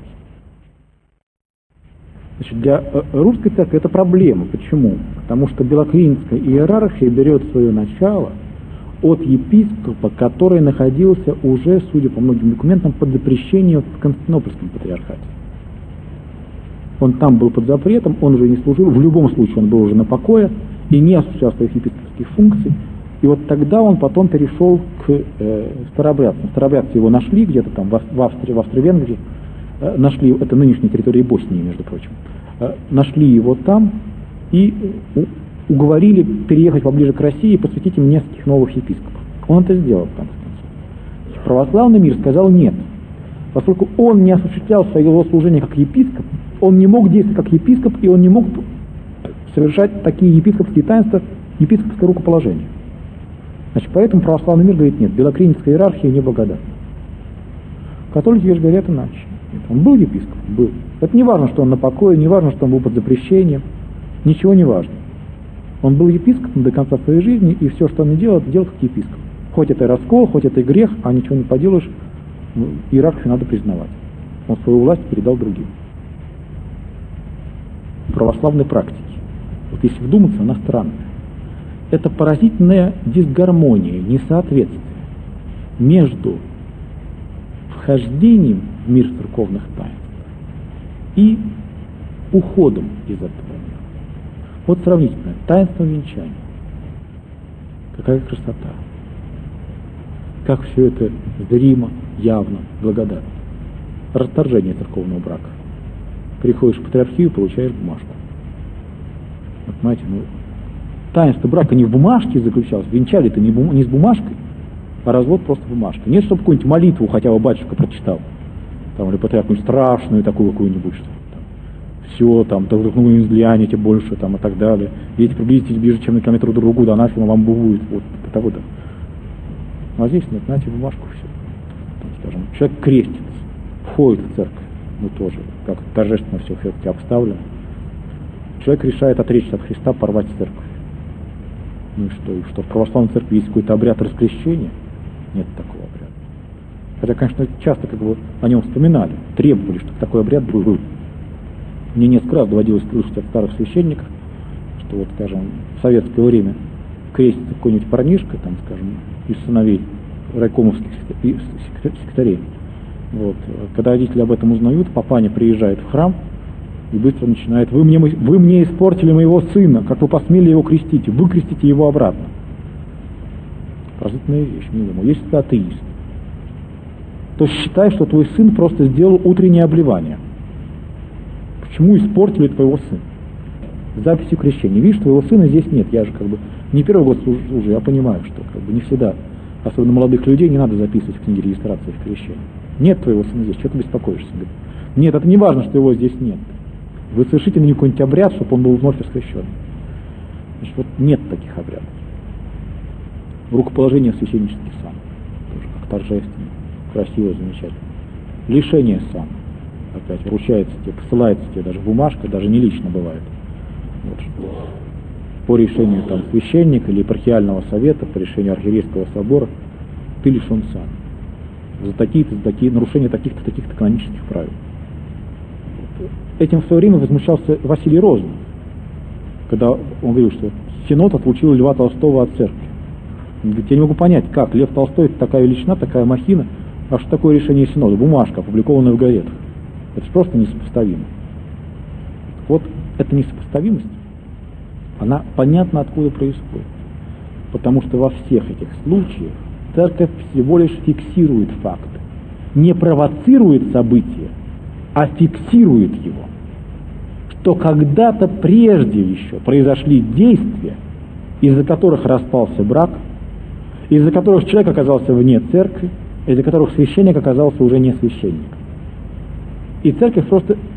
Значит, для русской церкви это проблема. Почему? Потому что белокринская иерархия берет свое начало от епископа, который находился уже, судя по многим документам, под запрещением в Константинопольском патриархате. Он там был под запретом, он уже не служил, в любом случае он был уже на покое и не осуществлял своих епископских функций. И вот тогда он потом перешел к старообрядцам. Старообрядцы его нашли где-то там в Австрии, в Австро-Венгрии, нашли, это нынешней территории Боснии, между прочим, нашли его там и уговорили переехать поближе к России и посвятить им нескольких новых епископов. Он это сделал, в конце концов. Православный мир сказал нет. Поскольку он не осуществлял своего служения как епископ, он не мог действовать как епископ, и он не мог совершать такие епископские таинства, епископское рукоположение. Значит, поэтому православный мир говорит нет, белокринская иерархия не благодатна. Католики же говорят иначе. Он был епископ? Был. Это не важно, что он на покое, не важно, что он был под запрещением, ничего не важно. Он был епископом до конца своей жизни, и все, что он делал как епископ. Хоть это и раскол, хоть это и грех, а ничего не поделаешь, иерархию надо признавать. Он свою власть передал другим. Православной практики. Вот если вдуматься, она странная. Это поразительная дисгармония, несоответствие между вхождением в мир церковных таинств и уходом из этого мира. Вот сравните, таинство венчания. Какая красота. Как все это зримо, явно, благодатно. Расторжение церковного брака. Приходишь в патриархию, получаешь бумажку. Вот, понимаете, таинство брака не в бумажке заключалось, венчали-то не с бумажкой, а развод просто бумажка. Нет, чтобы какую-нибудь молитву хотя бы батюшка прочитал, там, или патриарх какую-нибудь страшную такую какую-нибудь, что там, все, там, не взгляните больше, там, и так далее. Если приблизитесь ближе, чем на километр друг к другу, да нафиг вам будет, вот, того да. А здесь нет, знаете, бумажку все. Там, скажем, человек крестится, входит в церковь, тоже, как торжественно все обставлено. Человек решает отречься от Христа, порвать церковь. Ну и что? В православной церкви есть какой-то обряд раскрещения? Нет такого обряда. Хотя, конечно, часто о нем вспоминали, требовали, чтобы такой обряд был. Мне несколько раз доводилось слышать от старых священников, что вот, скажем, в советское время крестится какой-нибудь парнишка, там, скажем, из сыновей райкомовских секретарей. Вот. Когда родители об этом узнают, папаня приезжает в храм и быстро начинает: вы мне испортили моего сына, как вы посмели его крестить, выкрестите его обратно. Поразительная вещь, милому. Если ты атеист, то считай, что твой сын просто сделал утреннее обливание. Почему испортили твоего сына? Записью крещения. Видишь, твоего сына здесь нет. Я же не первый год служу, я понимаю, что не всегда, особенно молодых людей, не надо записывать в книге регистрации в крещении. Нет твоего сына здесь, что ты беспокоишься? Нет, это не важно, что его здесь нет. Вы совершите на него какой-нибудь обряд, чтобы он был вновь воскрещен. Значит, вот нет таких обрядов. Рукоположение священнический сан. Тоже как торжественно, красиво, замечательно. Лишение сан. Опять вручается тебе, посылается тебе даже бумажка, даже не лично бывает. Вот, что по решению там священника или епархиального совета, по решению архиерейского собора, ты лишен сана. За такие-то нарушения таких-то канонических правил. Этим в свое время возмущался Василий Розанов, когда он говорил, что Синод отлучил Льва Толстого от церкви. Он говорит: я не могу понять, как Лев Толстой — это такая величина, такая махина, а что такое решение Синода? Бумажка, опубликованная в газетах. Это же просто несопоставимо. Вот эта несопоставимость, она понятна, откуда происходит. Потому что во всех этих случаях церковь всего лишь фиксирует факты, не провоцирует события, а фиксирует его. Что когда-то прежде еще произошли действия, из-за которых распался брак, из-за которых человек оказался вне церкви, из-за которых священник оказался уже не священником. И церковь просто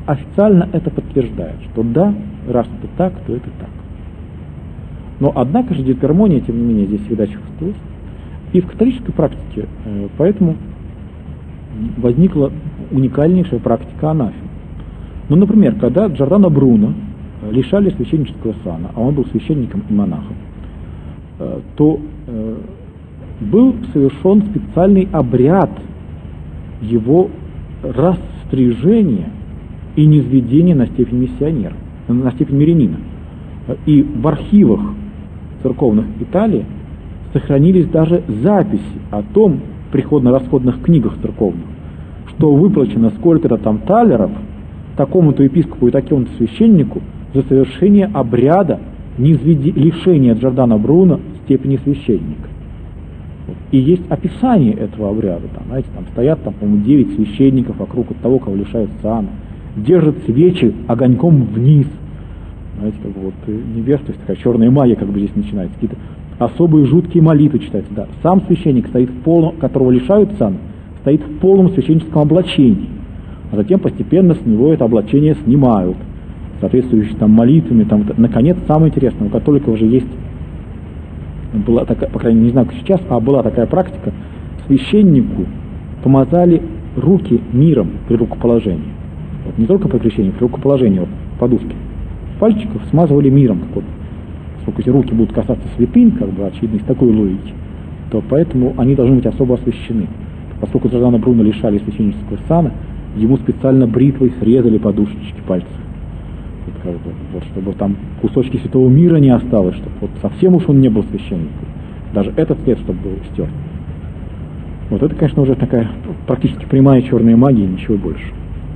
официально это подтверждает, что да, раз это так, то это так. Но однако же дисгармония, тем не менее, здесь всегда чувствуется. И в католической практике поэтому возникла уникальнейшая практика анафем. Ну, например, когда Джордано Бруно лишали священнического сана, а он был священником и монахом, то был совершен специальный обряд его расстрижения и низведения на степень миссионера, на степень мирянина. И в архивах церковных Италии сохранились даже записи о том, в приходно-расходных книгах церковных, что выплачено сколько-то там талеров такому-то епископу и такому-то священнику за совершение обряда лишения Джордано Бруно степени священника. И есть описание этого обряда. Там, знаете, там стоят, по-моему, 9 священников вокруг от того, кого лишают сана, держат свечи огоньком вниз. Знаете, как бы вот невеста, то есть такая черная магия, как бы здесь начинается, какие-то особые жуткие молитвы читаются. Да. Сам священник стоит в полном, которого лишают сана, стоит в полном священническом облачении, а затем постепенно с него это облачение снимают, соответствующими там молитвами. Там, наконец, самое интересное, у католиков же есть, была такая, по крайней мере, не знаю, как сейчас, а была такая практика, священнику помазали руки миром при рукоположении. Вот, не только при крещении, при рукоположении, вот, подушки пальчиков смазывали миром, как вот, поскольку эти руки будут касаться святынь, как бы, очевидно, из такой логики, то поэтому они должны быть особо освящены. Поскольку Джордано Бруно лишали священнического сана, ему специально бритвой срезали подушечки пальцев. Вот, как бы, вот, чтобы там кусочки святого мира не осталось, чтобы вот совсем уж он не был священником. Даже этот след, чтобы был стерт. Вот это, конечно, уже такая практически прямая черная магия, ничего больше.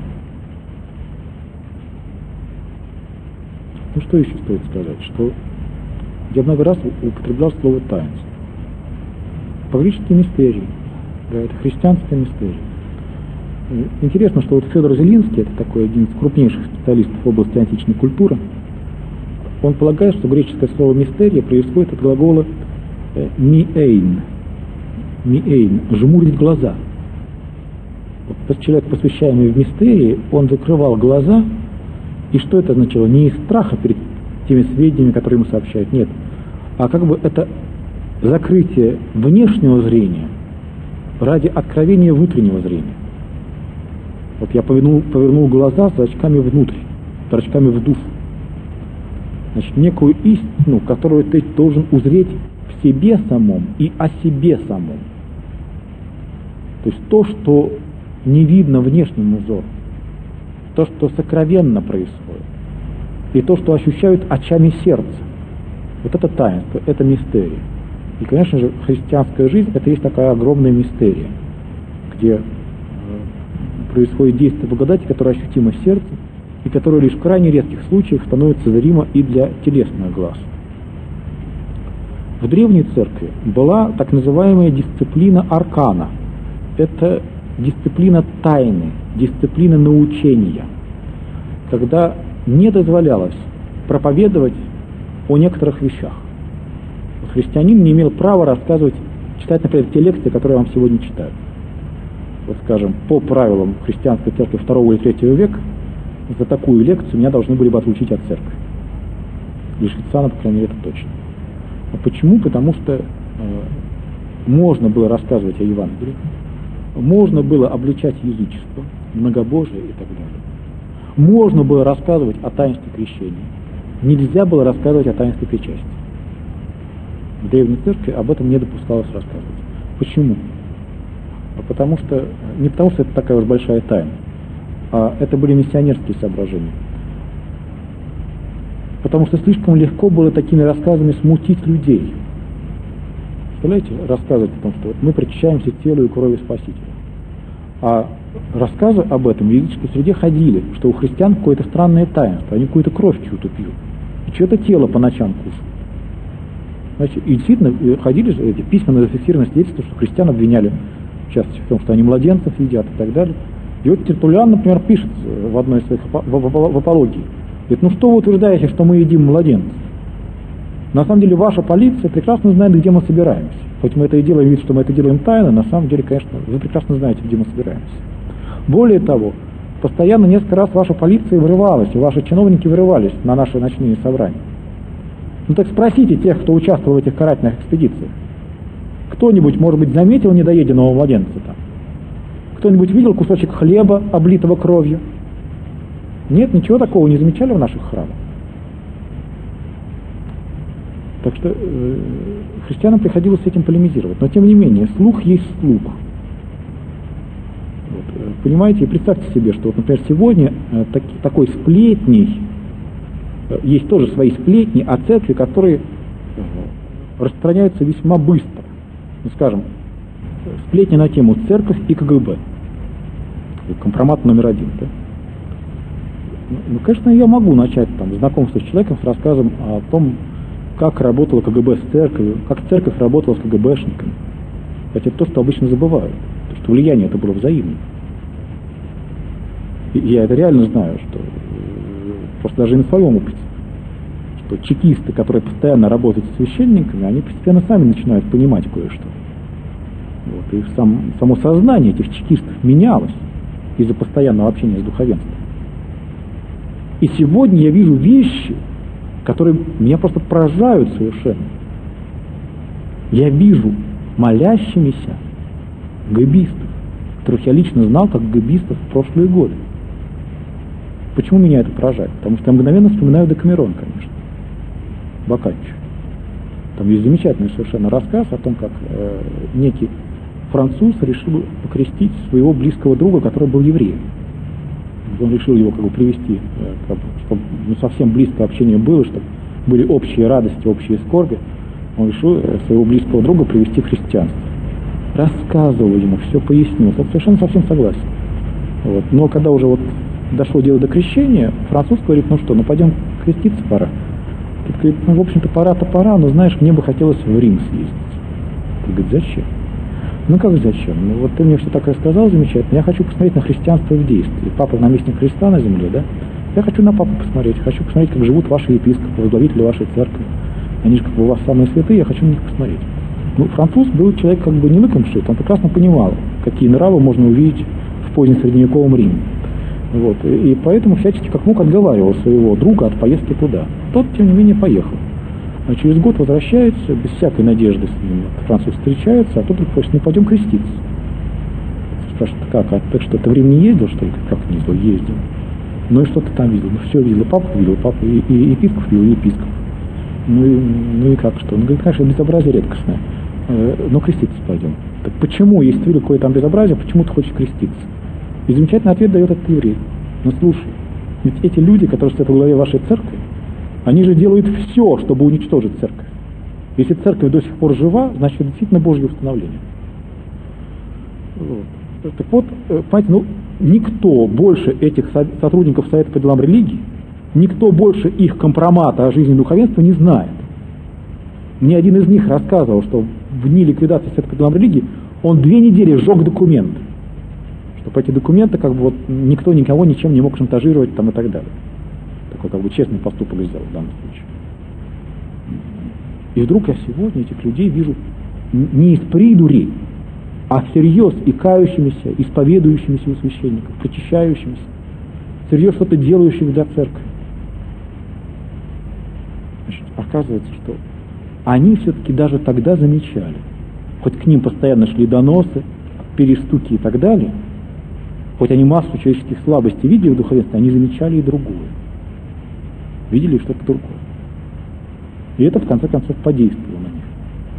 Ну что еще стоит сказать? Что я много раз употреблял слово таинство. По-гречески мистерий. Да, это христианская мистерия. Интересно, что вот Федор Зелинский, это такой один из крупнейших специалистов в области античной культуры, он полагает, что греческое слово мистерия происходит от глагола миэйн, жмурить глаза. Вот человек, посвящаемый в мистерии, он закрывал глаза. И что это означало? Не из страха перед теми сведениями, которые ему сообщают, нет, а как бы это закрытие внешнего зрения ради откровения внутреннего зрения. Вот я повернул глаза зрачками внутрь, зрачками в душу. Значит, некую истину, которую ты должен узреть в себе самом и о себе самом. То есть то, что не видно внешнему взору. То, что сокровенно происходит, и то, что ощущают очами сердца. Вот это таинство, это мистерия. И, конечно же, христианская жизнь — это есть такая огромная мистерия, где происходит действие благодати, которое ощутимо сердцем, и которое лишь в крайне редких случаях становится зримо и для телесных глаз. В древней церкви была так называемая дисциплина аркана. Это дисциплина тайны, дисциплина научения, когда не дозволялось проповедовать о некоторых вещах. Христианин не имел права рассказывать, читать, например, те лекции, которые я вам сегодня читаю. Вот, скажем, по правилам христианской церкви II или III века, за такую лекцию меня должны были бы отлучить от церкви. Лишить сана, по крайней мере, это точно. А почему? Потому что можно было рассказывать о Евангелии, можно было обличать язычество, многобожие и так далее. Можно было рассказывать о таинстве крещения. Нельзя было рассказывать о таинстве причастия. В древней церкви об этом не допускалось рассказывать. Почему? Не потому что это такая уж большая тайна, а это были миссионерские соображения. Потому что слишком легко было такими рассказами смутить людей. Представляете, рассказывать о том, что мы причащаемся телу и крови Спасителя. А рассказы об этом в языческой среде ходили, что у христиан какое-то странное таинство, они какую-то кровь чью-то пьют, и что-то тело по ночам кушают. Значит, и действительно ходили же эти письменно зафиксированные свидетельства, что христиан обвиняли в частности в том, что они младенцев едят и так далее. И вот Тертуллиан, например, пишет в одной из своих в апологии, говорит, ну что вы утверждаете, что мы едим младенцев? На самом деле ваша полиция прекрасно знает, где мы собираемся. Хоть мы это и делаем вид, что мы это делаем тайно, на самом деле, конечно, вы прекрасно знаете, где мы собираемся. Более того, Постоянно несколько раз ваша полиция вырывалась, и ваши чиновники вырывались на наши ночные собрания. Ну так спросите тех, кто участвовал в этих карательных экспедициях. Кто-нибудь, может быть, заметил недоеденного младенца там? Кто-нибудь видел кусочек хлеба, облитого кровью? Нет, ничего такого не замечали в наших храмах. Так что христианам приходилось с этим полемизировать. Но тем не менее, слух есть слух. Вот, понимаете, и представьте себе, что, вот, например, сегодня такой сплетней, есть тоже свои сплетни о церкви, которые распространяются весьма быстро. Ну, скажем, сплетни на тему церковь и КГБ. Компромат номер 1. Да? Ну, конечно, я могу начать там знакомство с человеком с рассказом о том, как работала КГБ с церковью, как церковь работала с КГБшниками. Хотя это то, что обычно забывают, то, что влияние это было взаимным. И я это реально знаю, что просто даже и на своем опыте, что чекисты, которые постоянно работают с священниками, они постепенно сами начинают понимать кое-что. Вот, и само сознание этих чекистов менялось из-за постоянного общения с духовенством. И сегодня я вижу вещи, которые меня просто поражают совершенно. Я вижу молящимися гэбистов, которых я лично знал как гэбистов в прошлые годы. Почему меня это поражает? Потому что я мгновенно вспоминаю Декамерон, конечно, Боккаччо. Там есть замечательный совершенно рассказ о том, как некий француз решил покрестить своего близкого друга, который был евреем. Он решил его как бы привести, чтобы совсем близкое общение было, чтобы были общие радости, общие скорби. Он решил своего близкого друга привести к христианству. Рассказывал ему, все пояснил. Он совершенно совсем согласен. Вот. Но когда уже вот дошло дело до крещения, француз говорит, ну что, ну пойдем креститься пора. Тот говорит, ну в общем-то пора-то пора, но знаешь, мне бы хотелось в Рим съездить. Тот говорит, зачем? Ну как зачем? Ну вот ты мне все так рассказал замечательно, я хочу посмотреть на христианство в действии. Папа наместник Христа на земле, да? Я хочу на папу посмотреть, хочу посмотреть, как живут ваши епископы, возглавители вашей церкви. Они же как бы у вас самые святые, я хочу на них посмотреть. Ну, француз был человек как бы не лыком шит, он прекрасно понимал, какие нравы можно увидеть в позднесредневековом Риме. Вот. И поэтому всячески как мог отговаривал своего друга от поездки туда. Тот, тем не менее, поехал. А через год возвращается, без всякой надежды с ним француз встречается, а тот вдруг просит, ну пойдем креститься. Спрашивает, как, а ты что, ты в Рим не ездил, что ли? Как не ездил? Ездил. Ну и что ты там видел? Ну все видел, папу, и епископ видел, и епископ. Ну и как что? Он говорит, конечно, безобразие редкостное. Но креститься пойдем. Так почему, если ты видел какое-то там безобразие, почему ты хочешь креститься? И замечательный ответ дает этот еврей. Ну слушай, ведь эти люди, которые стоят во главе вашей церкви, они же делают все, чтобы уничтожить церковь. Если церковь до сих пор жива, значит, это действительно Божье установление. Вот. Так вот, понимаете, ну, никто больше этих сотрудников Совета по делам религии, никто больше их компромата о жизни духовенства не знает. Мне один из них рассказывал, что в дни ликвидации Совета по делам религии он 2 недели сжег документы. Чтобы эти документы как бы вот никто никого ничем не мог шантажировать там и так далее. Такой как бы честный поступок сделал в данном случае. И вдруг я сегодня этих людей вижу не из придури, а всерьез и кающимися, исповедующимися у священников, причащающимися, всерьез что-то делающих для церкви. Значит, оказывается, что они все-таки даже тогда замечали, хоть к ним постоянно шли доносы, перестуки и так далее, хоть они массу человеческих слабостей видели в духовенстве, они замечали и другое. Видели что-то другое. И это, в конце концов, подействовало на них.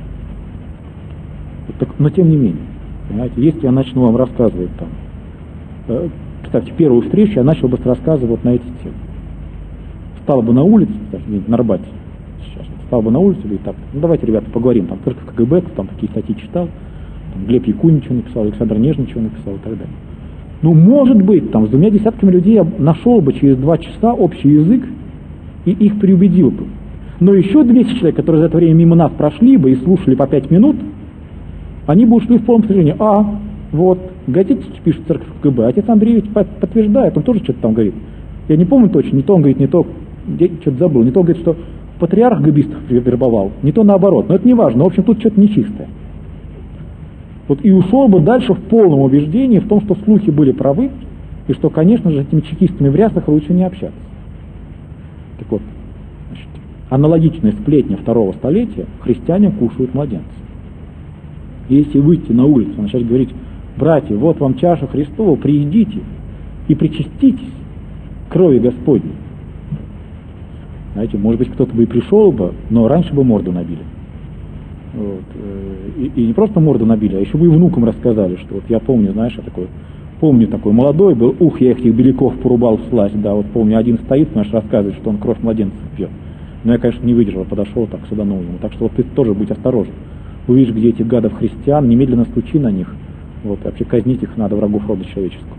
Вот так, но тем не менее, понимаете, если я начну вам рассказывать там, представьте, первую встречу я начал бы с рассказа вот на эти темы. Встал бы на улице, кстати, на Арбате сейчас, встал бы на улице и так, ну давайте, ребята, поговорим, там церковь КГБ, там такие статьи читал, там Глеб Якунин ничего написал, Александр Нежный ничего написал и так далее. Ну, может быть, там с 2 десятками людей я нашел бы через 2 часа общий язык и их переубедил бы. Но еще 200 человек, которые за это время мимо нас прошли бы и слушали по 5 минут, они бы ушли в полном сожалении. Вот, газетчики пишут церковь КГБ, отец Андрей ведь подтверждает, он тоже что-то там говорит. Я не помню точно, не то он говорит, не то, я что-то забыл, не то он говорит, что патриарх гэбистов вербовал, не то наоборот, но это не важно, в общем, тут что-то нечистое. Вот и ушел бы дальше в полном убеждении в том, что слухи были правы, и что, конечно же, этими чекистами в рясах лучше не общаться. Так вот, значит, аналогичная сплетня 2-го столетия: христиане кушают младенцев. Если выйти на улицу и начать говорить: братья, вот вам чаша Христова, приидите и причаститесь крови Господней. Знаете, может быть, кто-то бы и пришел бы, но раньше бы морду набили. Вот. И не просто морду набили, а еще бы и внукам рассказали, что вот я помню, знаешь, помню такой молодой был, я этих беляков порубал в сласть, да, вот помню, один стоит, знаешь, рассказывает, что он кровь младенцев пьет. Но я, конечно, не выдержал, подошел, так саданул ему. Так что вот ты тоже будь осторожен. Увидишь, где этих гадов христиан, немедленно стучи на них. Вот, вообще казнить их надо, врагов рода человеческого.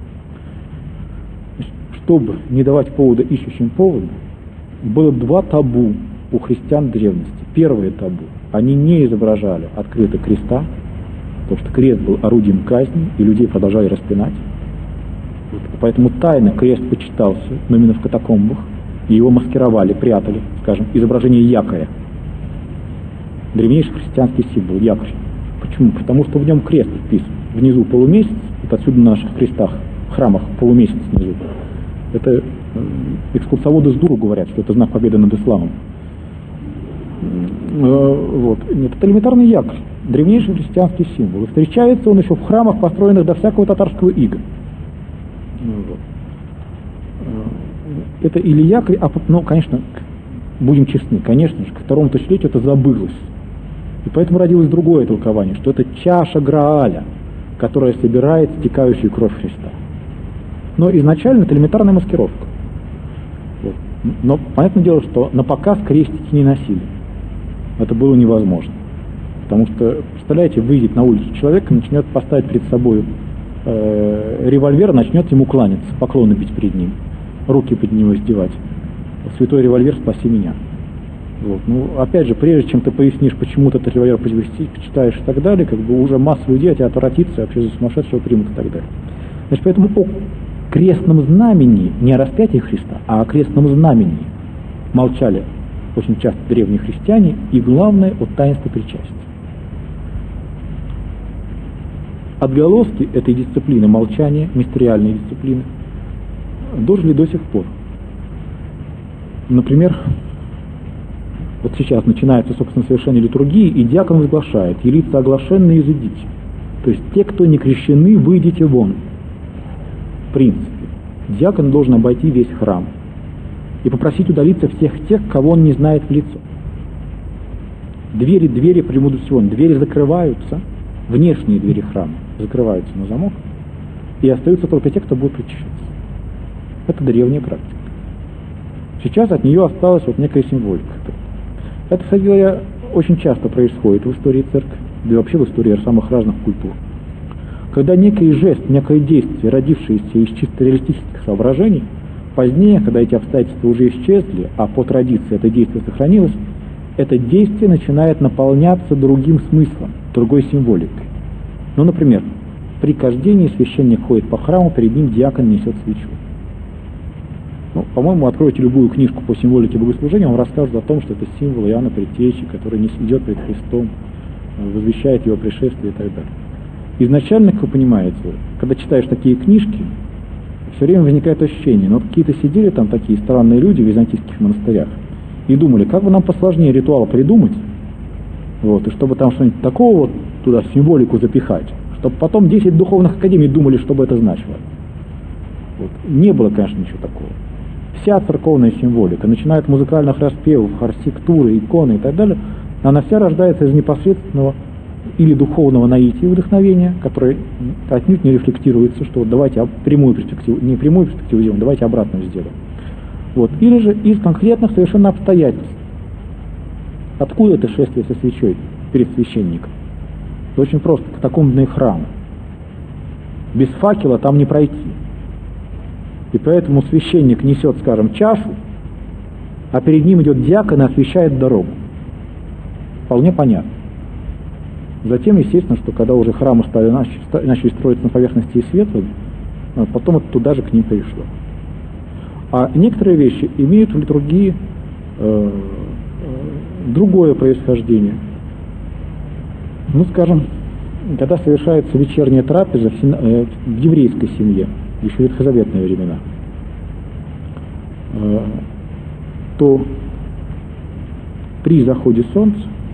Чтобы не давать повода ищущим повода, было 2 табу у христиан древности. Первое табу: они не изображали открыто креста, потому что крест был орудием казни, и людей продолжали распинать. Поэтому тайно крест почитался, но именно в катакомбах, и его маскировали, прятали, скажем, изображение якоря. Древнейший христианский символ — якорь. Почему? Потому что в нем крест вписан. Внизу полумесяц, вот отсюда на наших крестах, в храмах полумесяц внизу. Это экскурсоводы с дуру говорят, что это знак победы над исламом. Вот. Нет, это элементарный якорь, древнейший христианский символ. И встречается он еще в храмах, построенных до всякого татарского ига. Вот. Это или якорь, ну, конечно, будем честны, конечно же, к 2-му тысячелетию это забылось. И поэтому родилось другое толкование, что это чаша Грааля, которая собирает стекающую кровь Христа. Но изначально это элементарная маскировка. Вот. Но понятное дело, что на показ крестики не носили. Это было невозможно. Потому что, представляете, выйдет на улицу человек и начнет поставить перед собой револьвер, начнет ему кланяться, поклоны бить перед ним, руки под него издевать. Святой револьвер, спаси меня. Вот. Ну, опять же, прежде чем ты пояснишь, почему ты этот револьвер почитаешь и так далее, как бы уже масса людей от тебя отвратится, вообще за сумасшедшего примут и так далее. Значит, поэтому о крестном знамени, не о распятии Христа, а о крестном знамени молчали очень часто древние христиане, и главное, о таинстве причастия. Отголоски этой дисциплины молчания, мистериальной дисциплины, дожили до сих пор. Например, вот сейчас начинается, собственно, совершение литургии, и диакон возглашает: «Елица оглашенные, изыдите». То есть те, кто не крещены, выйдите вон. В принципе, диакон должен обойти весь храм и попросить удалиться всех тех, кого он не знает в лицо. Двери премудрости, двери закрываются, внешние двери храма закрываются на замок, и остаются только те, кто будет причащаться. Это древняя практика. Сейчас от нее осталась вот некая символика. Это, кстати говоря, очень часто происходит в истории церкви, да и вообще в истории самых разных культур. Когда некий жест, некое действие, родившееся из чисто реалистических соображений, позднее, когда эти обстоятельства уже исчезли, а по традиции это действие сохранилось, это действие начинает наполняться другим смыслом, другой символикой. Ну, например, при кождении священник ходит по храму, перед ним диакон несет свечу. Ну, по-моему, откройте любую книжку по символике богослужения, он расскажет о том, что это символ Иоанна Предтечи, который идет перед Христом, возвещает его пришествие и так далее. Изначально, как вы понимаете, когда читаешь такие книжки, все время возникает ощущение, ну, какие-то сидели там такие странные люди в византийских монастырях и думали, как бы нам посложнее ритуал придумать, вот, и чтобы там что-нибудь такого вот туда символику запихать, чтобы потом 10 духовных академий думали, что бы это значило. Вот. Не было, конечно, ничего такого. Вся церковная символика, начиная от музыкальных распевов, архитектуры, иконы и так далее, она вся рождается из непосредственного или духовного наития и вдохновения, которое отнюдь не рефлектируется, что вот давайте прямую перспективу, не прямую перспективу сделаем, давайте обратную сделаем. Вот. Или же из конкретных совершенно обстоятельств. Откуда это шествие со свечой перед священником? Это очень просто, катакомбные храмы. Без факела там не пройти. И поэтому священник несет, скажем, чашу, а перед ним идет диакон и освещает дорогу. Вполне понятно. Затем, естественно, что когда уже храмы начали строиться на поверхности и светлыми, потом это туда же к ним перешло. А некоторые вещи имеют в литургии другое происхождение. Ну, скажем, когда совершается вечерняя трапеза в еврейской семье, еще ветхозаветные времена, то при заходе солнца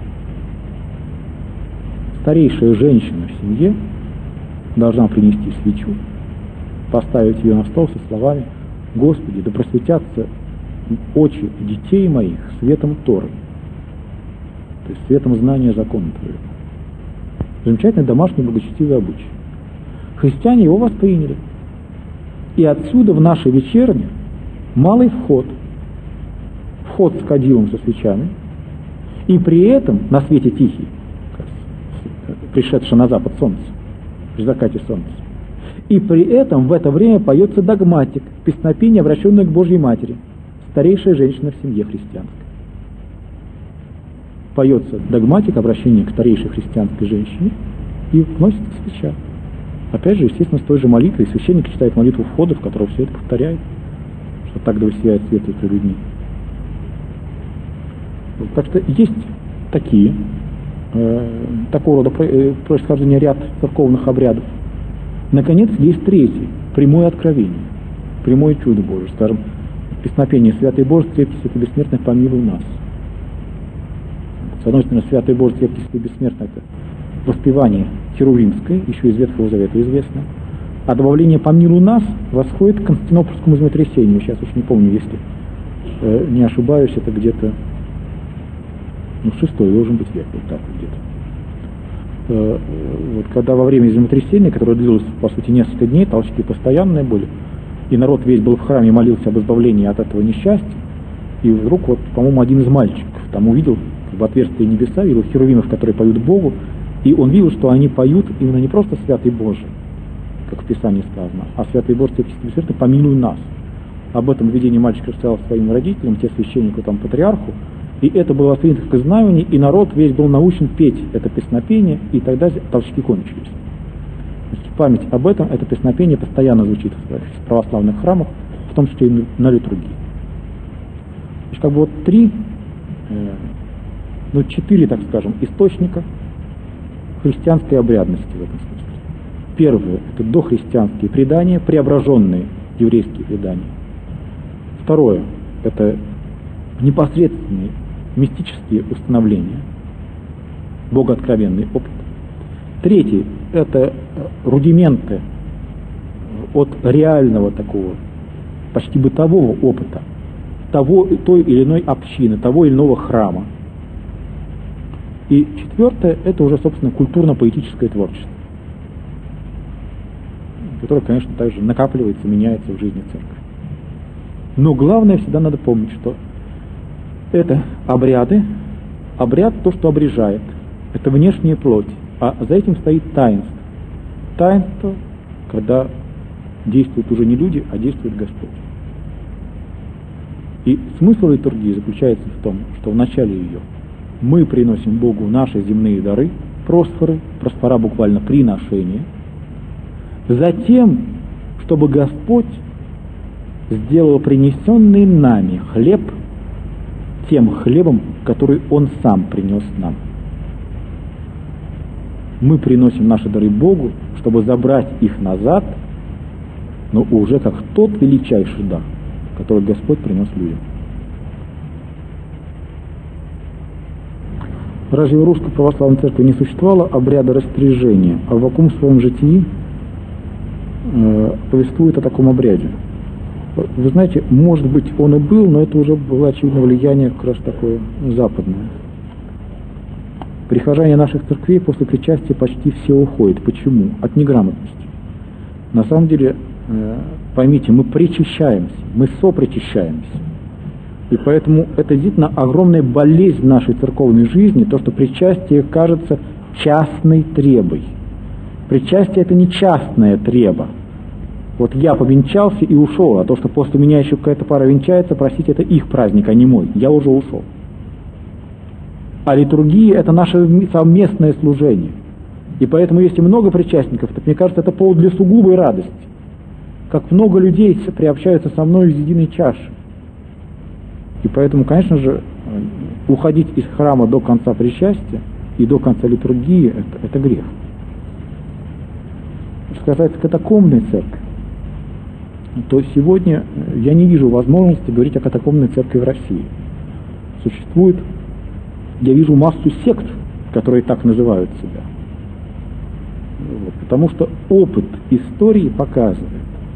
старейшая женщина в семье должна принести свечу, поставить ее на стол со словами: «Господи, да просветятся очи детей моих светом Торы», то есть светом знания закона Твоего. Замечательный домашний благочестивый обычай. Христиане его восприняли. И отсюда в нашей вечерне малый вход с кадилом со свечами, и при этом на свете тихий, пришедшее на запад солнце, при закате солнца. И при этом в это время поется догматик, песнопение, обращенное к Божьей Матери, старейшая женщина в семье христианской. Поется догматик, обращение к старейшей христианской женщине, и вносится свеча. Опять же, естественно, с той же молитвой. Священник читает молитву входа, в которой все это повторяет, что так да воссияет свет перед людьми. Так что есть такого рода происхождения ряд церковных обрядов. Наконец, есть третий, прямое откровение, прямое чудо Божие, скажем, песнопение «Святый Боже, крепкий, святый бессмертный, помилуй нас». С одной стороны, «Святый Боже, крепкий, святый бессмертный» — это воспевание херувимское, еще из Ветхого Завета известно, а добавление «помилуй нас» восходит к Константинопольскому землетрясению. Сейчас уж не помню, если не ошибаюсь, это где-то 6 должен быть век, вот так вот где-то. Вот когда во время землетрясения, которое длилось, по сути, несколько дней, толчки постоянные были, и народ весь был в храме и молился об избавлении от этого несчастья, и вдруг, вот, по-моему, один из мальчиков там увидел в отверстие небеса, видел херувимов, которые поют Богу, и он видел, что они поют именно не просто «Святый Боже», как в Писании сказано, а «Святый Боже, святый бессмертный, помилуй нас». Об этом видении мальчик рассказал своим родителям, те священнику, там, патриарху, и это было воспринято как знамение, и народ весь был научен петь это песнопение, и тогда толчки кончились. Значит, в память об этом это песнопение постоянно звучит в православных храмах, в том числе и на литургии. Значит, как бы вот 4, так скажем, источника христианской обрядности в этом смысле. Первое – это дохристианские предания, преображенные еврейские предания. Второе – это непосредственные мистические установления, богооткровенный опыт. Третий – это рудименты от реального такого, почти бытового опыта той или иной общины, того или иного храма. И четвертое – это уже, собственно, культурно-поэтическое творчество, которое, конечно, также накапливается, меняется в жизни церкви. Но главное, всегда надо помнить, что это обряд то, что обрежает, это внешняя плоть, а за этим стоит таинство. Таинство, когда действуют уже не люди, а действует Господь. И смысл литургии заключается в том, что в начале ее мы приносим Богу наши земные дары, просфора буквально приношение, затем, чтобы Господь сделал принесенный нами хлеб тем хлебом, который Он сам принес нам. Мы приносим наши дары Богу, чтобы забрать их назад, но уже как тот величайший дар, который Господь принес людям. Разве в Русской Православной Церкви не существовало обряда растрежения, а Аввакум в своем житии повествует о таком обряде? Вы знаете, может быть, он и был, но это уже было очевидно влияние как раз такое западное. Прихожане наших церквей после причастия почти все уходят. Почему? От неграмотности. На самом деле, поймите, мы причащаемся, мы сопричащаемся. И поэтому это действительно огромная болезнь нашей церковной жизни, то, что причастие кажется частной требой. Причастие – это не частная треба. Вот я повенчался и ушел, а то, что после меня еще какая-то пара венчается, простите, это их праздник, а не мой. Я уже ушел. А литургия – это наше совместное служение. И поэтому, если много причастников, то, мне кажется, это повод для сугубой радости. Как много людей приобщаются со мной из единой чаши. И поэтому, конечно же, уходить из храма до конца причастия и до конца литургии – это грех. Что касается катакомбной церкви, то сегодня я не вижу возможности говорить о катакомбной церкви в России. Существует, я вижу массу сект, которые так называют себя. Вот, потому что опыт истории показывает,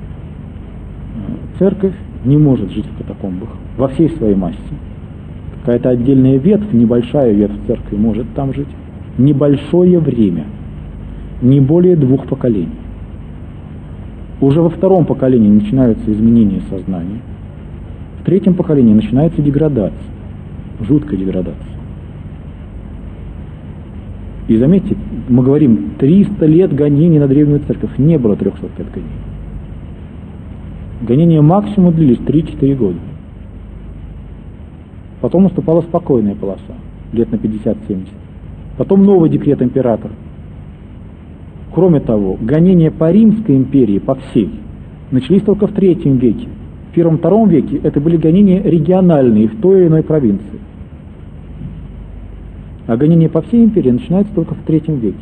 церковь не может жить в катакомбах во всей своей массе. Какая-то отдельная ветвь, небольшая ветвь церкви может там жить. Небольшое время, не более 2 поколений. Уже во 2-м поколении начинаются изменения сознания. В 3-м поколении начинается деградация, жуткая деградация. И заметьте, мы говорим, 300 лет гонений на древнюю церковь. Не было 300 лет гонений. Гонения максимум длились 3-4 года. Потом наступала спокойная полоса, лет на 50-70. Потом новый декрет императора. Кроме того, гонения по Римской империи, по всей, начались только в III веке. В I-II веке это были гонения региональные в той или иной провинции. А гонения по всей империи начинаются только в III веке.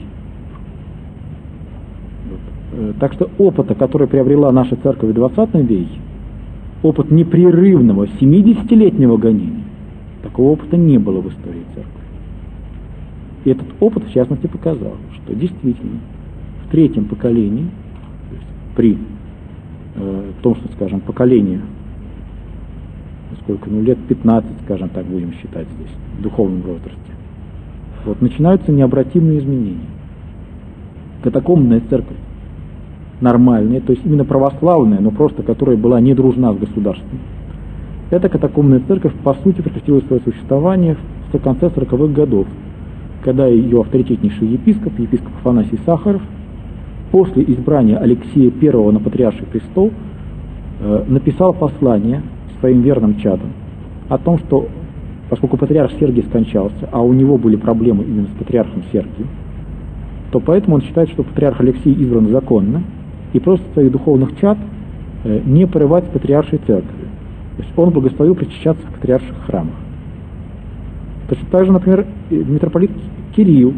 Так что опыта, который приобрела наша церковь в XX веке, опыт непрерывного 70-летнего гонения, такого опыта не было в истории церкви. И этот опыт, в частности, показал, что действительно в 3-м поколении, то есть при том, что, скажем, поколение, сколько, лет 15, скажем так, будем считать здесь, в духовном возрасте, вот, начинаются необратимые изменения. Катакомбная церковь, нормальная, то есть именно православная, но просто которая была не дружна с государством, эта катакомбная церковь, по сути, прекратила свое существование в конце 40-х годов, когда ее авторитетнейший епископ Афанасий Сахаров, после избрания Алексея I на патриарший престол, написал послание своим верным чадам о том, что поскольку патриарх Сергий скончался, а у него были проблемы именно с патриархом Сергием, то поэтому он считает, что патриарх Алексей избран законно, и просто своих духовных чад не порывать с патриаршей церковью. То есть он благословил причащаться в патриарших храмах. Точно так же, например, митрополит Кирилл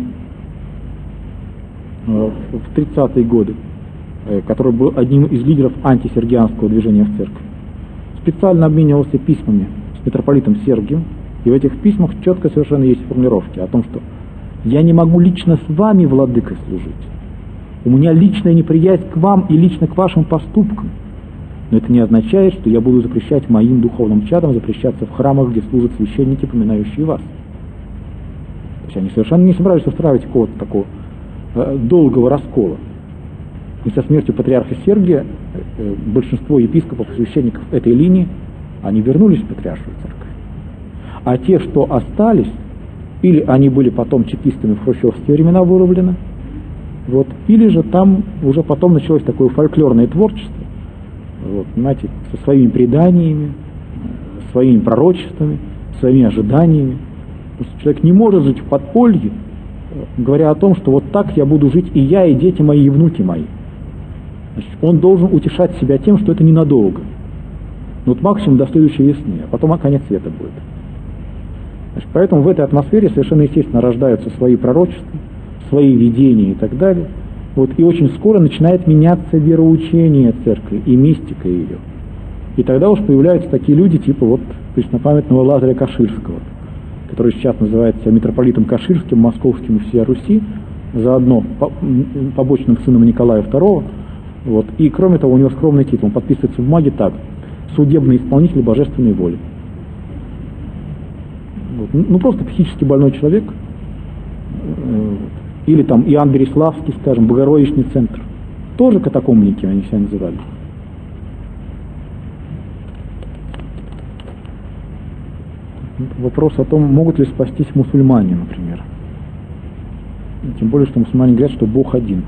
в 30-е годы, который был одним из лидеров антисергианского движения в церкви, специально обменивался письмами с митрополитом Сергием, и в этих письмах четко совершенно есть формулировки о том, что «я не могу лично с вами, владыкой, служить, у меня личная неприязнь к вам и лично к вашим поступкам, но это не означает, что я буду запрещать моим духовным чадам запрещаться в храмах, где служат священники, поминающие вас». То есть они совершенно не собирались устраивать какого-то такого долгого раскола. И со смертью патриарха Сергия большинство епископов и священников этой линии, они вернулись в патриаршую церковь. А те, что остались, или они были потом чекистами в хрущевские времена вырублены, вот, или же там уже потом началось такое фольклорное творчество, вот, понимаете, со своими преданиями, своими пророчествами, своими ожиданиями. Человек не может жить в подполье, говоря о том, что вот так я буду жить и я, и дети мои, и внуки мои. Значит, он должен утешать себя тем, что это ненадолго. Ну, вот максимум до следующей весны, а потом конец света будет. Значит, поэтому в этой атмосфере совершенно естественно рождаются свои пророчества, свои видения и так далее. Вот, и очень скоро начинает меняться вероучение церкви и мистика ее. И тогда уж появляются такие люди, типа вот преснопамятного Лазаря Каширского, который сейчас называется митрополитом Каширским, московским и всея Руси, заодно побочным сыном Николая II. Вот. И кроме того, у него скромный титул, он подписывается в бумаге так: судебный исполнитель божественной воли. Вот. Ну, просто психически больной человек. Или там Иоанн Береславский, скажем, Богородичный центр. Тоже катакомбники они себя называли. Вопрос о том, могут ли спастись мусульмане, например. Тем более, что мусульмане говорят, что Бог один.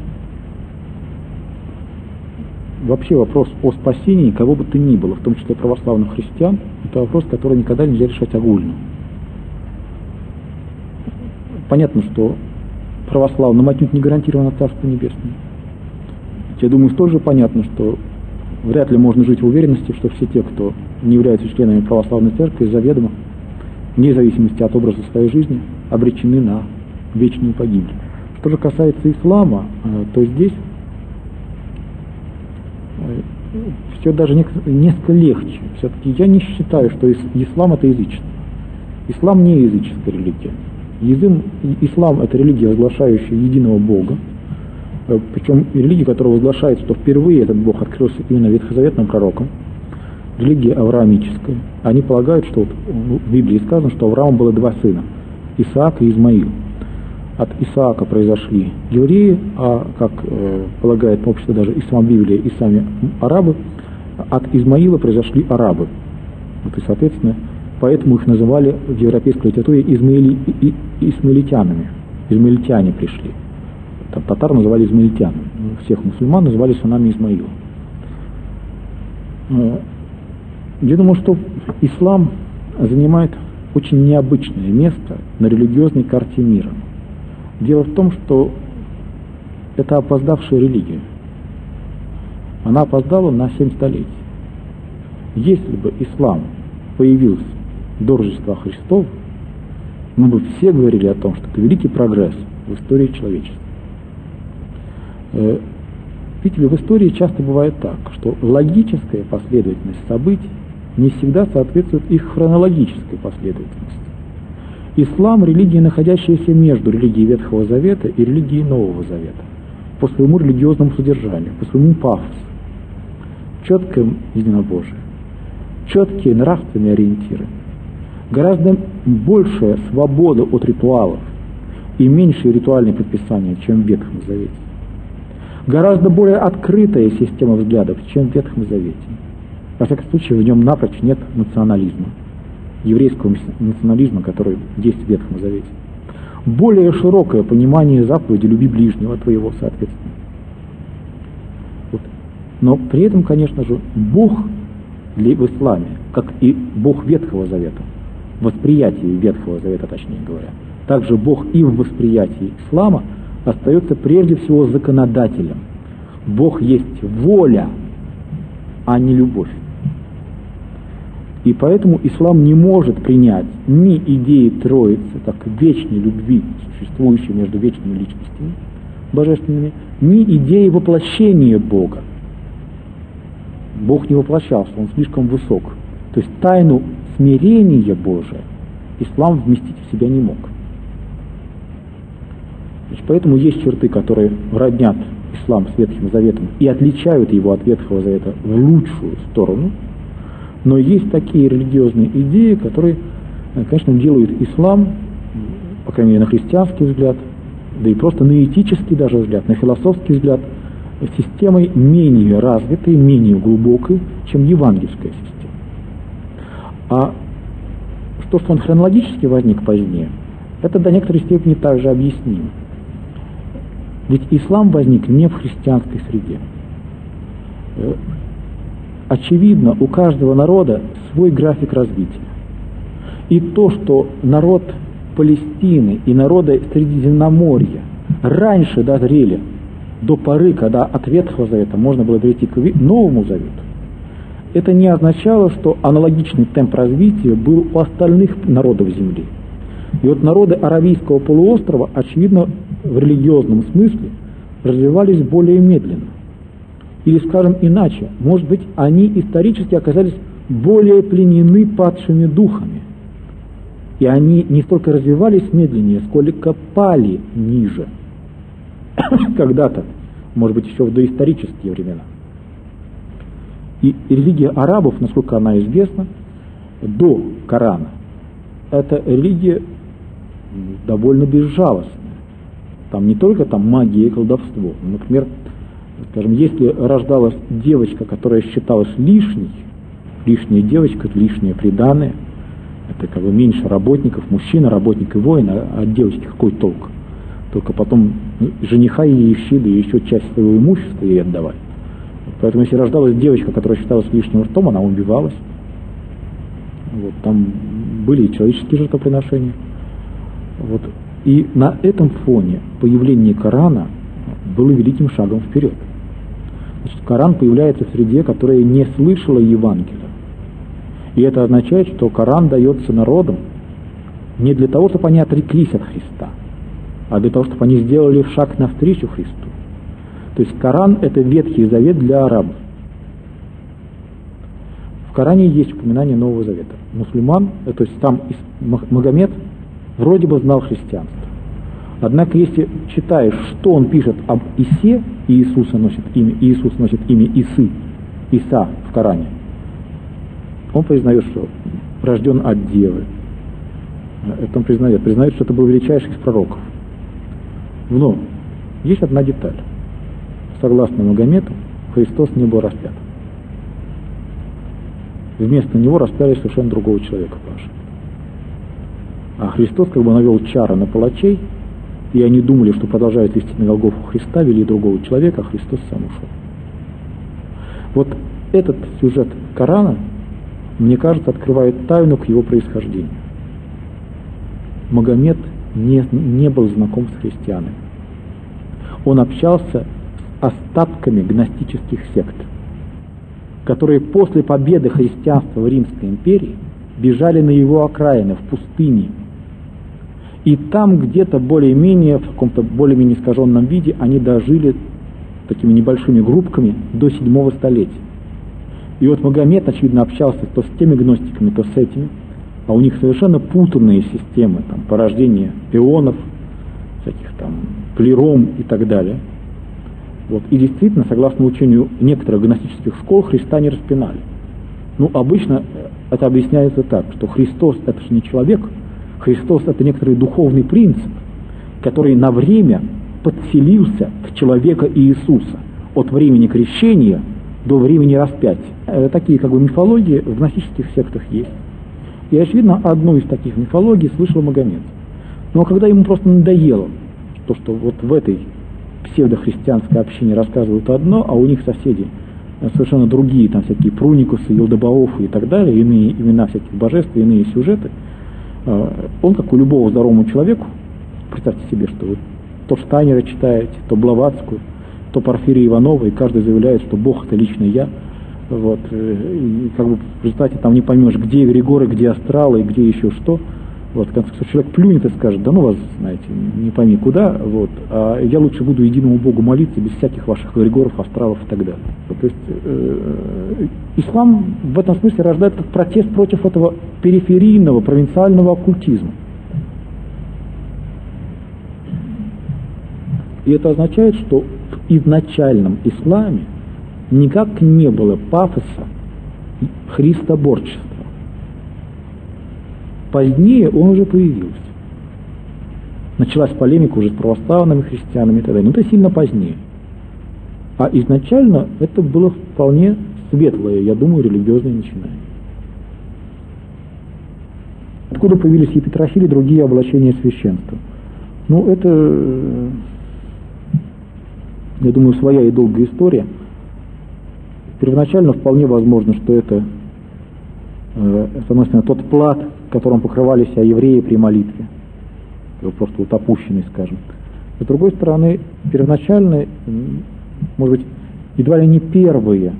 Вообще вопрос о спасении кого бы то ни было, в том числе православных христиан, это вопрос, который никогда нельзя решать огульно. Понятно, что православным отнюдь не гарантировано Царство Небесное. Я думаю, тоже понятно, что вряд ли можно жить в уверенности, что все те, кто не являются членами православной церкви, заведомо, вне зависимости от образа своей жизни, обречены на вечную погибель. Что же касается ислама, то здесь все даже несколько легче. Все-таки я не считаю, что ислам это язычество. Ислам не языческая религия. Ислам это религия, возглашающая единого Бога. Причем религия, которая возглашает, что впервые этот Бог открылся именно ветхозаветным пророком. Религия авраамическая. Они полагают, что в Библии сказано, что у Авраама было два сына, Исаак и Измаил. От Исаака произошли евреи, а, как полагает общество даже и сама Библия, и сами арабы, от Измаила произошли арабы. Вот и, соответственно, поэтому их называли в европейской литературе измаилитянами. Измаильтяне пришли. Татар называли измаильтянами. Всех мусульман называли сынами Измаила. Я думаю, что ислам занимает очень необычное место на религиозной карте мира. Дело в том, что это опоздавшая религия. Она опоздала на 7 столетий. Если бы ислам появился до Рождества Христова, мы бы все говорили о том, что это великий прогресс в истории человечества. Видите ли, в истории часто бывает так, что логическая последовательность событий не всегда соответствует их хронологической последовательности. Ислам – религия, находящаяся между религией Ветхого Завета и религией Нового Завета по своему религиозному содержанию, по своему пафосу. Четкое единобожие, четкие нравственные ориентиры, гораздо большая свобода от ритуалов и меньшие ритуальные предписания, чем в Ветхом Завете. Гораздо более открытая система взглядов, чем в Ветхом Завете. Во всяком случае, в нем напрочь нет национализма, еврейского национализма, который есть в Ветхом Завете. Более широкое понимание заповеди «люби ближнего твоего», соответственно. Вот. Но при этом, конечно же, Бог в исламе, как и Бог Ветхого Завета, восприятие Ветхого Завета, точнее говоря, также Бог и в восприятии ислама остается прежде всего законодателем. Бог есть воля, а не любовь. И поэтому ислам не может принять ни идеи Троицы, как вечной любви, существующей между вечными личностями божественными, ни идеи воплощения Бога. Бог не воплощался, он слишком высок. То есть тайну смирения Божия ислам вместить в себя не мог. Значит, поэтому есть черты, которые роднят ислам с Ветхим Заветом и отличают его от Ветхого Завета в лучшую сторону. Но есть такие религиозные идеи, которые, конечно, делают ислам, по крайней мере, на христианский взгляд, да и просто на этический даже взгляд, на философский взгляд, системой менее развитой, менее глубокой, чем евангельская система. А то, что он хронологически возник позднее, это до некоторой степени также объяснимо. Ведь ислам возник не в христианской среде. Очевидно, у каждого народа свой график развития. И то, что народ Палестины и народы Средиземноморья раньше дозрели до поры, когда от Ветхого Завета можно было перейти к Новому Завету, это не означало, что аналогичный темп развития был у остальных народов Земли. И вот народы Аравийского полуострова, очевидно, в религиозном смысле развивались более медленно. Или, скажем иначе, может быть, они исторически оказались более пленены падшими духами. И они не столько развивались медленнее, сколько пали ниже. Когда-то, может быть, еще в доисторические времена. И религия арабов, насколько она известна, до Корана, это религия довольно безжалостная. Там не только там магия и колдовство. Например, скажем, если рождалась девочка, которая считалась лишней, лишняя девочка, лишнее приданое, это как бы меньше работников, мужчина, работник и воин, а от девочки какой толк? Только потом жениха ей ищи, да еще часть своего имущества ей отдавать. Поэтому если рождалась девочка, которая считалась лишним ртом, она убивалась. Вот, там были и человеческие жертвоприношения. Вот. И на этом фоне появление Корана было великим шагом вперед. Значит, Коран появляется в среде, которая не слышала Евангелия. И это означает, что Коран дается народам не для того, чтобы они отреклись от Христа, а для того, чтобы они сделали шаг навстречу Христу. То есть Коран – это Ветхий Завет для арабов. В Коране есть упоминание Нового Завета. Мусульман, то есть там Магомед вроде бы знал христианство. Однако, если читаешь, что он пишет об Исе, и Иисус носит имя Исы, Иса в Коране, он признает, что рожден от девы. Это он признает, что это был величайший из пророков. Но есть одна деталь. Согласно Магомету, Христос не был распят. Вместо него распяли совершенно другого человека, Паша. А Христос как бы навел чары на палачей, и они думали, что продолжают вести на Голгофу Христа, вели другого человека, а Христос сам ушел. Вот этот сюжет Корана, мне кажется, открывает тайну к его происхождению. Магомед не был знаком с христианами. Он общался с остатками гностических сект, которые после победы христианства в Римской империи бежали на его окраины, в пустыне. И там где-то более-менее, в каком-то более-менее искаженном виде, они дожили такими небольшими группками до 7 столетия. И вот Магомед, очевидно, общался то с теми гностиками, то с этими, а у них совершенно путанные системы, там, порождения эонов, всяких там, плером и так далее. Вот. И действительно, согласно учению некоторых гностических школ, Христа не распинали. Ну, обычно это объясняется так, что Христос — это же не человек, Христос — это некоторый духовный принцип, который на время подселился в человека Иисуса от времени крещения до времени распятия. Такие как бы мифологии в гностических сектах есть. И, очевидно, одну из таких мифологий слышал Магомед. Но когда ему просто надоело то, что вот в этой псевдохристианской общине рассказывают одно, а у них соседи совершенно другие, там всякие Пруникусы, Елдобаофы и так далее, иные имена всяких божеств, иные сюжеты, он, как у любого здоровому человеку, представьте себе, что вы то Штайнера читаете, то Блаватскую, то Порфирия Иванова, и каждый заявляет, что Бог — это лично я. Вот, и как бы в результате там не поймешь, где эгрегоры, где астралы, и где еще что. Вот, в конце концов, человек плюнет и скажет: да ну вас, знаете, не пойми куда, вот, а я лучше буду единому Богу молиться без всяких ваших эгрегоров, астралов и так далее. То есть ислам в этом смысле рождает как протест против этого периферийного, провинциального оккультизма. И это означает, что в изначальном исламе никак не было пафоса христоборчества. Позднее он уже появился. Началась полемика уже с православными христианами и так далее, но это сильно позднее. А изначально это было вполне светлое, я думаю, религиозное начинание. Откуда появились епитрахили и другие облачения священства? Ну, это, я думаю, своя и долгая история. Первоначально вполне возможно, что это, соответственно, тот плат, которым покрывались евреи при молитве, просто вот опущенный, скажем. С другой стороны, первоначально, может быть, едва ли не первые,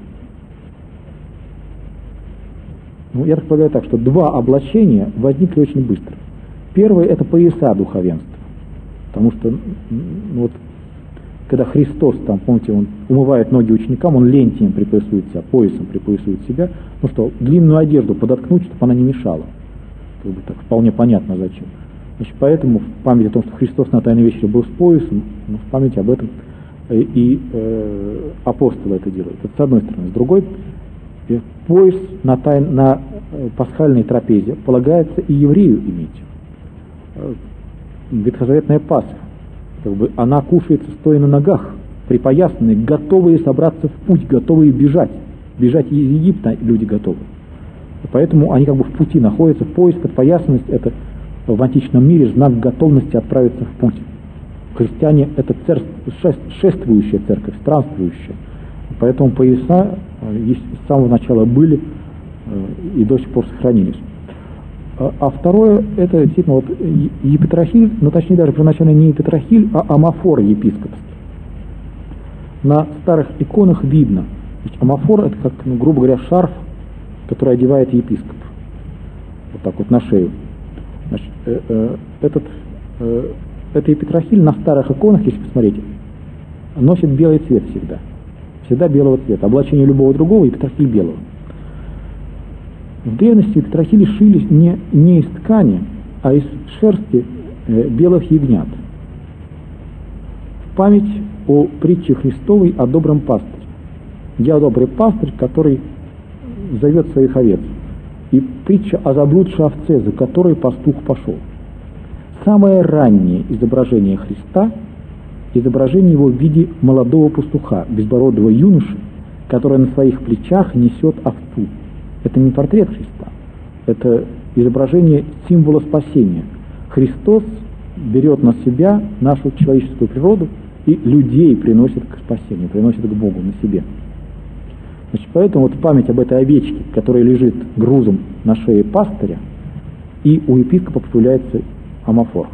ну, я так полагаю так, что два облачения возникли очень быстро. Первое — это пояса духовенства, потому что вот, когда Христос, там, помните, он умывает ноги ученикам, он лентием припоясует себя, поясом припоясует себя, ну что, длинную одежду подоткнуть, чтобы она не мешала. Как бы так вполне понятно зачем. Значит, поэтому в память о том, что Христос на Тайной вечере был с поясом, ну, в память об этом и апостолы это делают. Это с одной стороны. С другой, пояс на пасхальной трапезе полагается и еврею иметь. Ветхозаветная Пасха, как бы она кушается стоя на ногах, припоясанные, готовые собраться в путь, готовые бежать. Бежать из Египта люди готовы. Поэтому они как бы в пути находятся. Пояс, подпоясанность — это в античном мире знак готовности отправиться в путь. Христиане — это шествующая церковь, странствующая. Поэтому пояса с самого начала были и до сих пор сохранились. А второе — это действительно вот епитрахиль, ну точнее даже первоначально не епитрахиль, а амафор епископский. На старых иконах видно. Амафор — это как, ну, грубо говоря, шарф, который одевает епископ. Вот так вот на шею. Значит, это епитрахиль на старых иконах, если посмотреть, носит белый цвет всегда. Всегда белого цвета. Облачение любого другого — епитрахиль белого. В древности петрохили шились не из ткани, а из шерсти белых ягнят. В память о притче Христовой о добром пастыре. Я добрый пастырь, который зовет своих овец. И притча о заблудшей овце, за которой пастух пошел. Самое раннее изображение Христа – изображение его в виде молодого пастуха, безбородого юноши, который на своих плечах несет овцу. Это не портрет Христа, это изображение символа спасения. Христос берет на себя нашу человеческую природу и людей приносит к спасению, приносит к Богу на себе. Значит, поэтому вот память об этой овечке, которая лежит грузом на шее пастыря, и у епископа появляется амафор.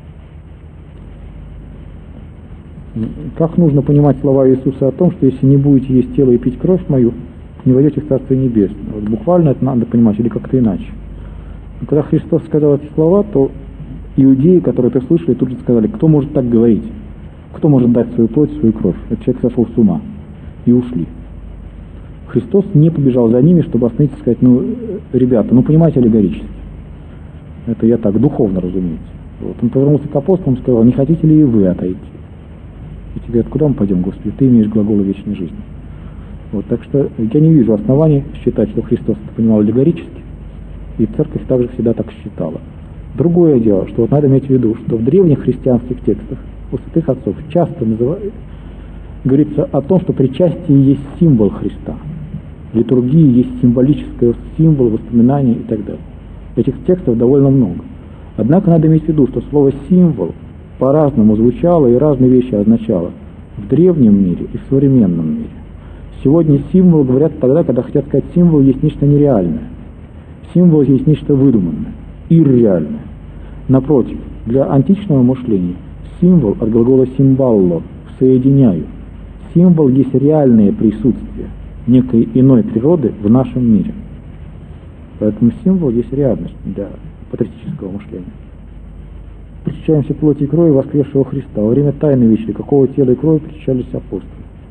Как нужно понимать слова Иисуса о том, что если не будете есть тело и пить кровь мою, не войдете в Царствие Небесное? Вот буквально это надо понимать, или как-то иначе. Но когда Христос сказал эти слова, то иудеи, которые это слышали, тут же сказали: кто может так говорить? Кто может дать свою плоть, свою кровь? Этот человек сошел с ума. И ушли. Христос не побежал за ними, чтобы остановиться и сказать: ребята, понимаете аллегорически. Это я так, духовно, разумеется. Вот. Он повернулся к апостолам и сказал: не хотите ли и вы отойти? И те говорят: куда мы пойдем, Господи, ты имеешь глаголы вечной жизни. Вот, так что я не вижу оснований считать, что Христос это понимал аллегорически, и церковь также всегда так считала. Другое дело, что вот надо иметь в виду, что в древних христианских текстах у святых отцов часто говорится о том, что причастие есть символ Христа. Литургия есть символический символ, воспоминания и так далее. Этих текстов довольно много. Однако надо иметь в виду, что слово «символ» по-разному звучало и разные вещи означало в древнем мире и в современном мире. Сегодня символ говорят тогда, когда хотят сказать, символ есть нечто нереальное. Символ есть нечто выдуманное, ирреальное. Напротив, для античного мышления символ от глагола «симвалло» – «соединяю». Символ есть реальное присутствие некой иной природы в нашем мире. Поэтому символ есть реальность для патристического мышления. Причащаемся плоти и крови воскресшего Христа. Во время тайной вечери какого тела и крови причащались апостолы?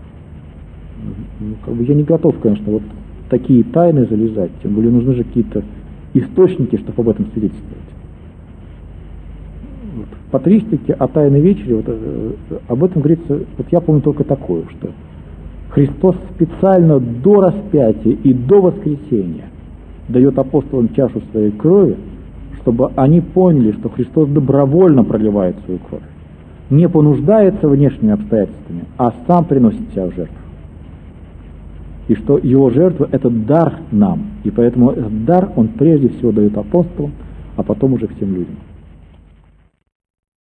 Я не готов, конечно, вот такие тайны залезать, тем более нужны же какие-то источники, чтобы об этом свидетельствовать. Вот. В патристике о тайной вечере об этом говорится, я помню только такое, что Христос специально до распятия и до воскресения дает апостолам чашу своей крови, чтобы они поняли, что Христос добровольно проливает свою кровь, не понуждается внешними обстоятельствами, а сам приносит себя в жертву. И что его жертва – это дар нам, и поэтому этот дар он прежде всего дает апостолам, а потом уже всем людям.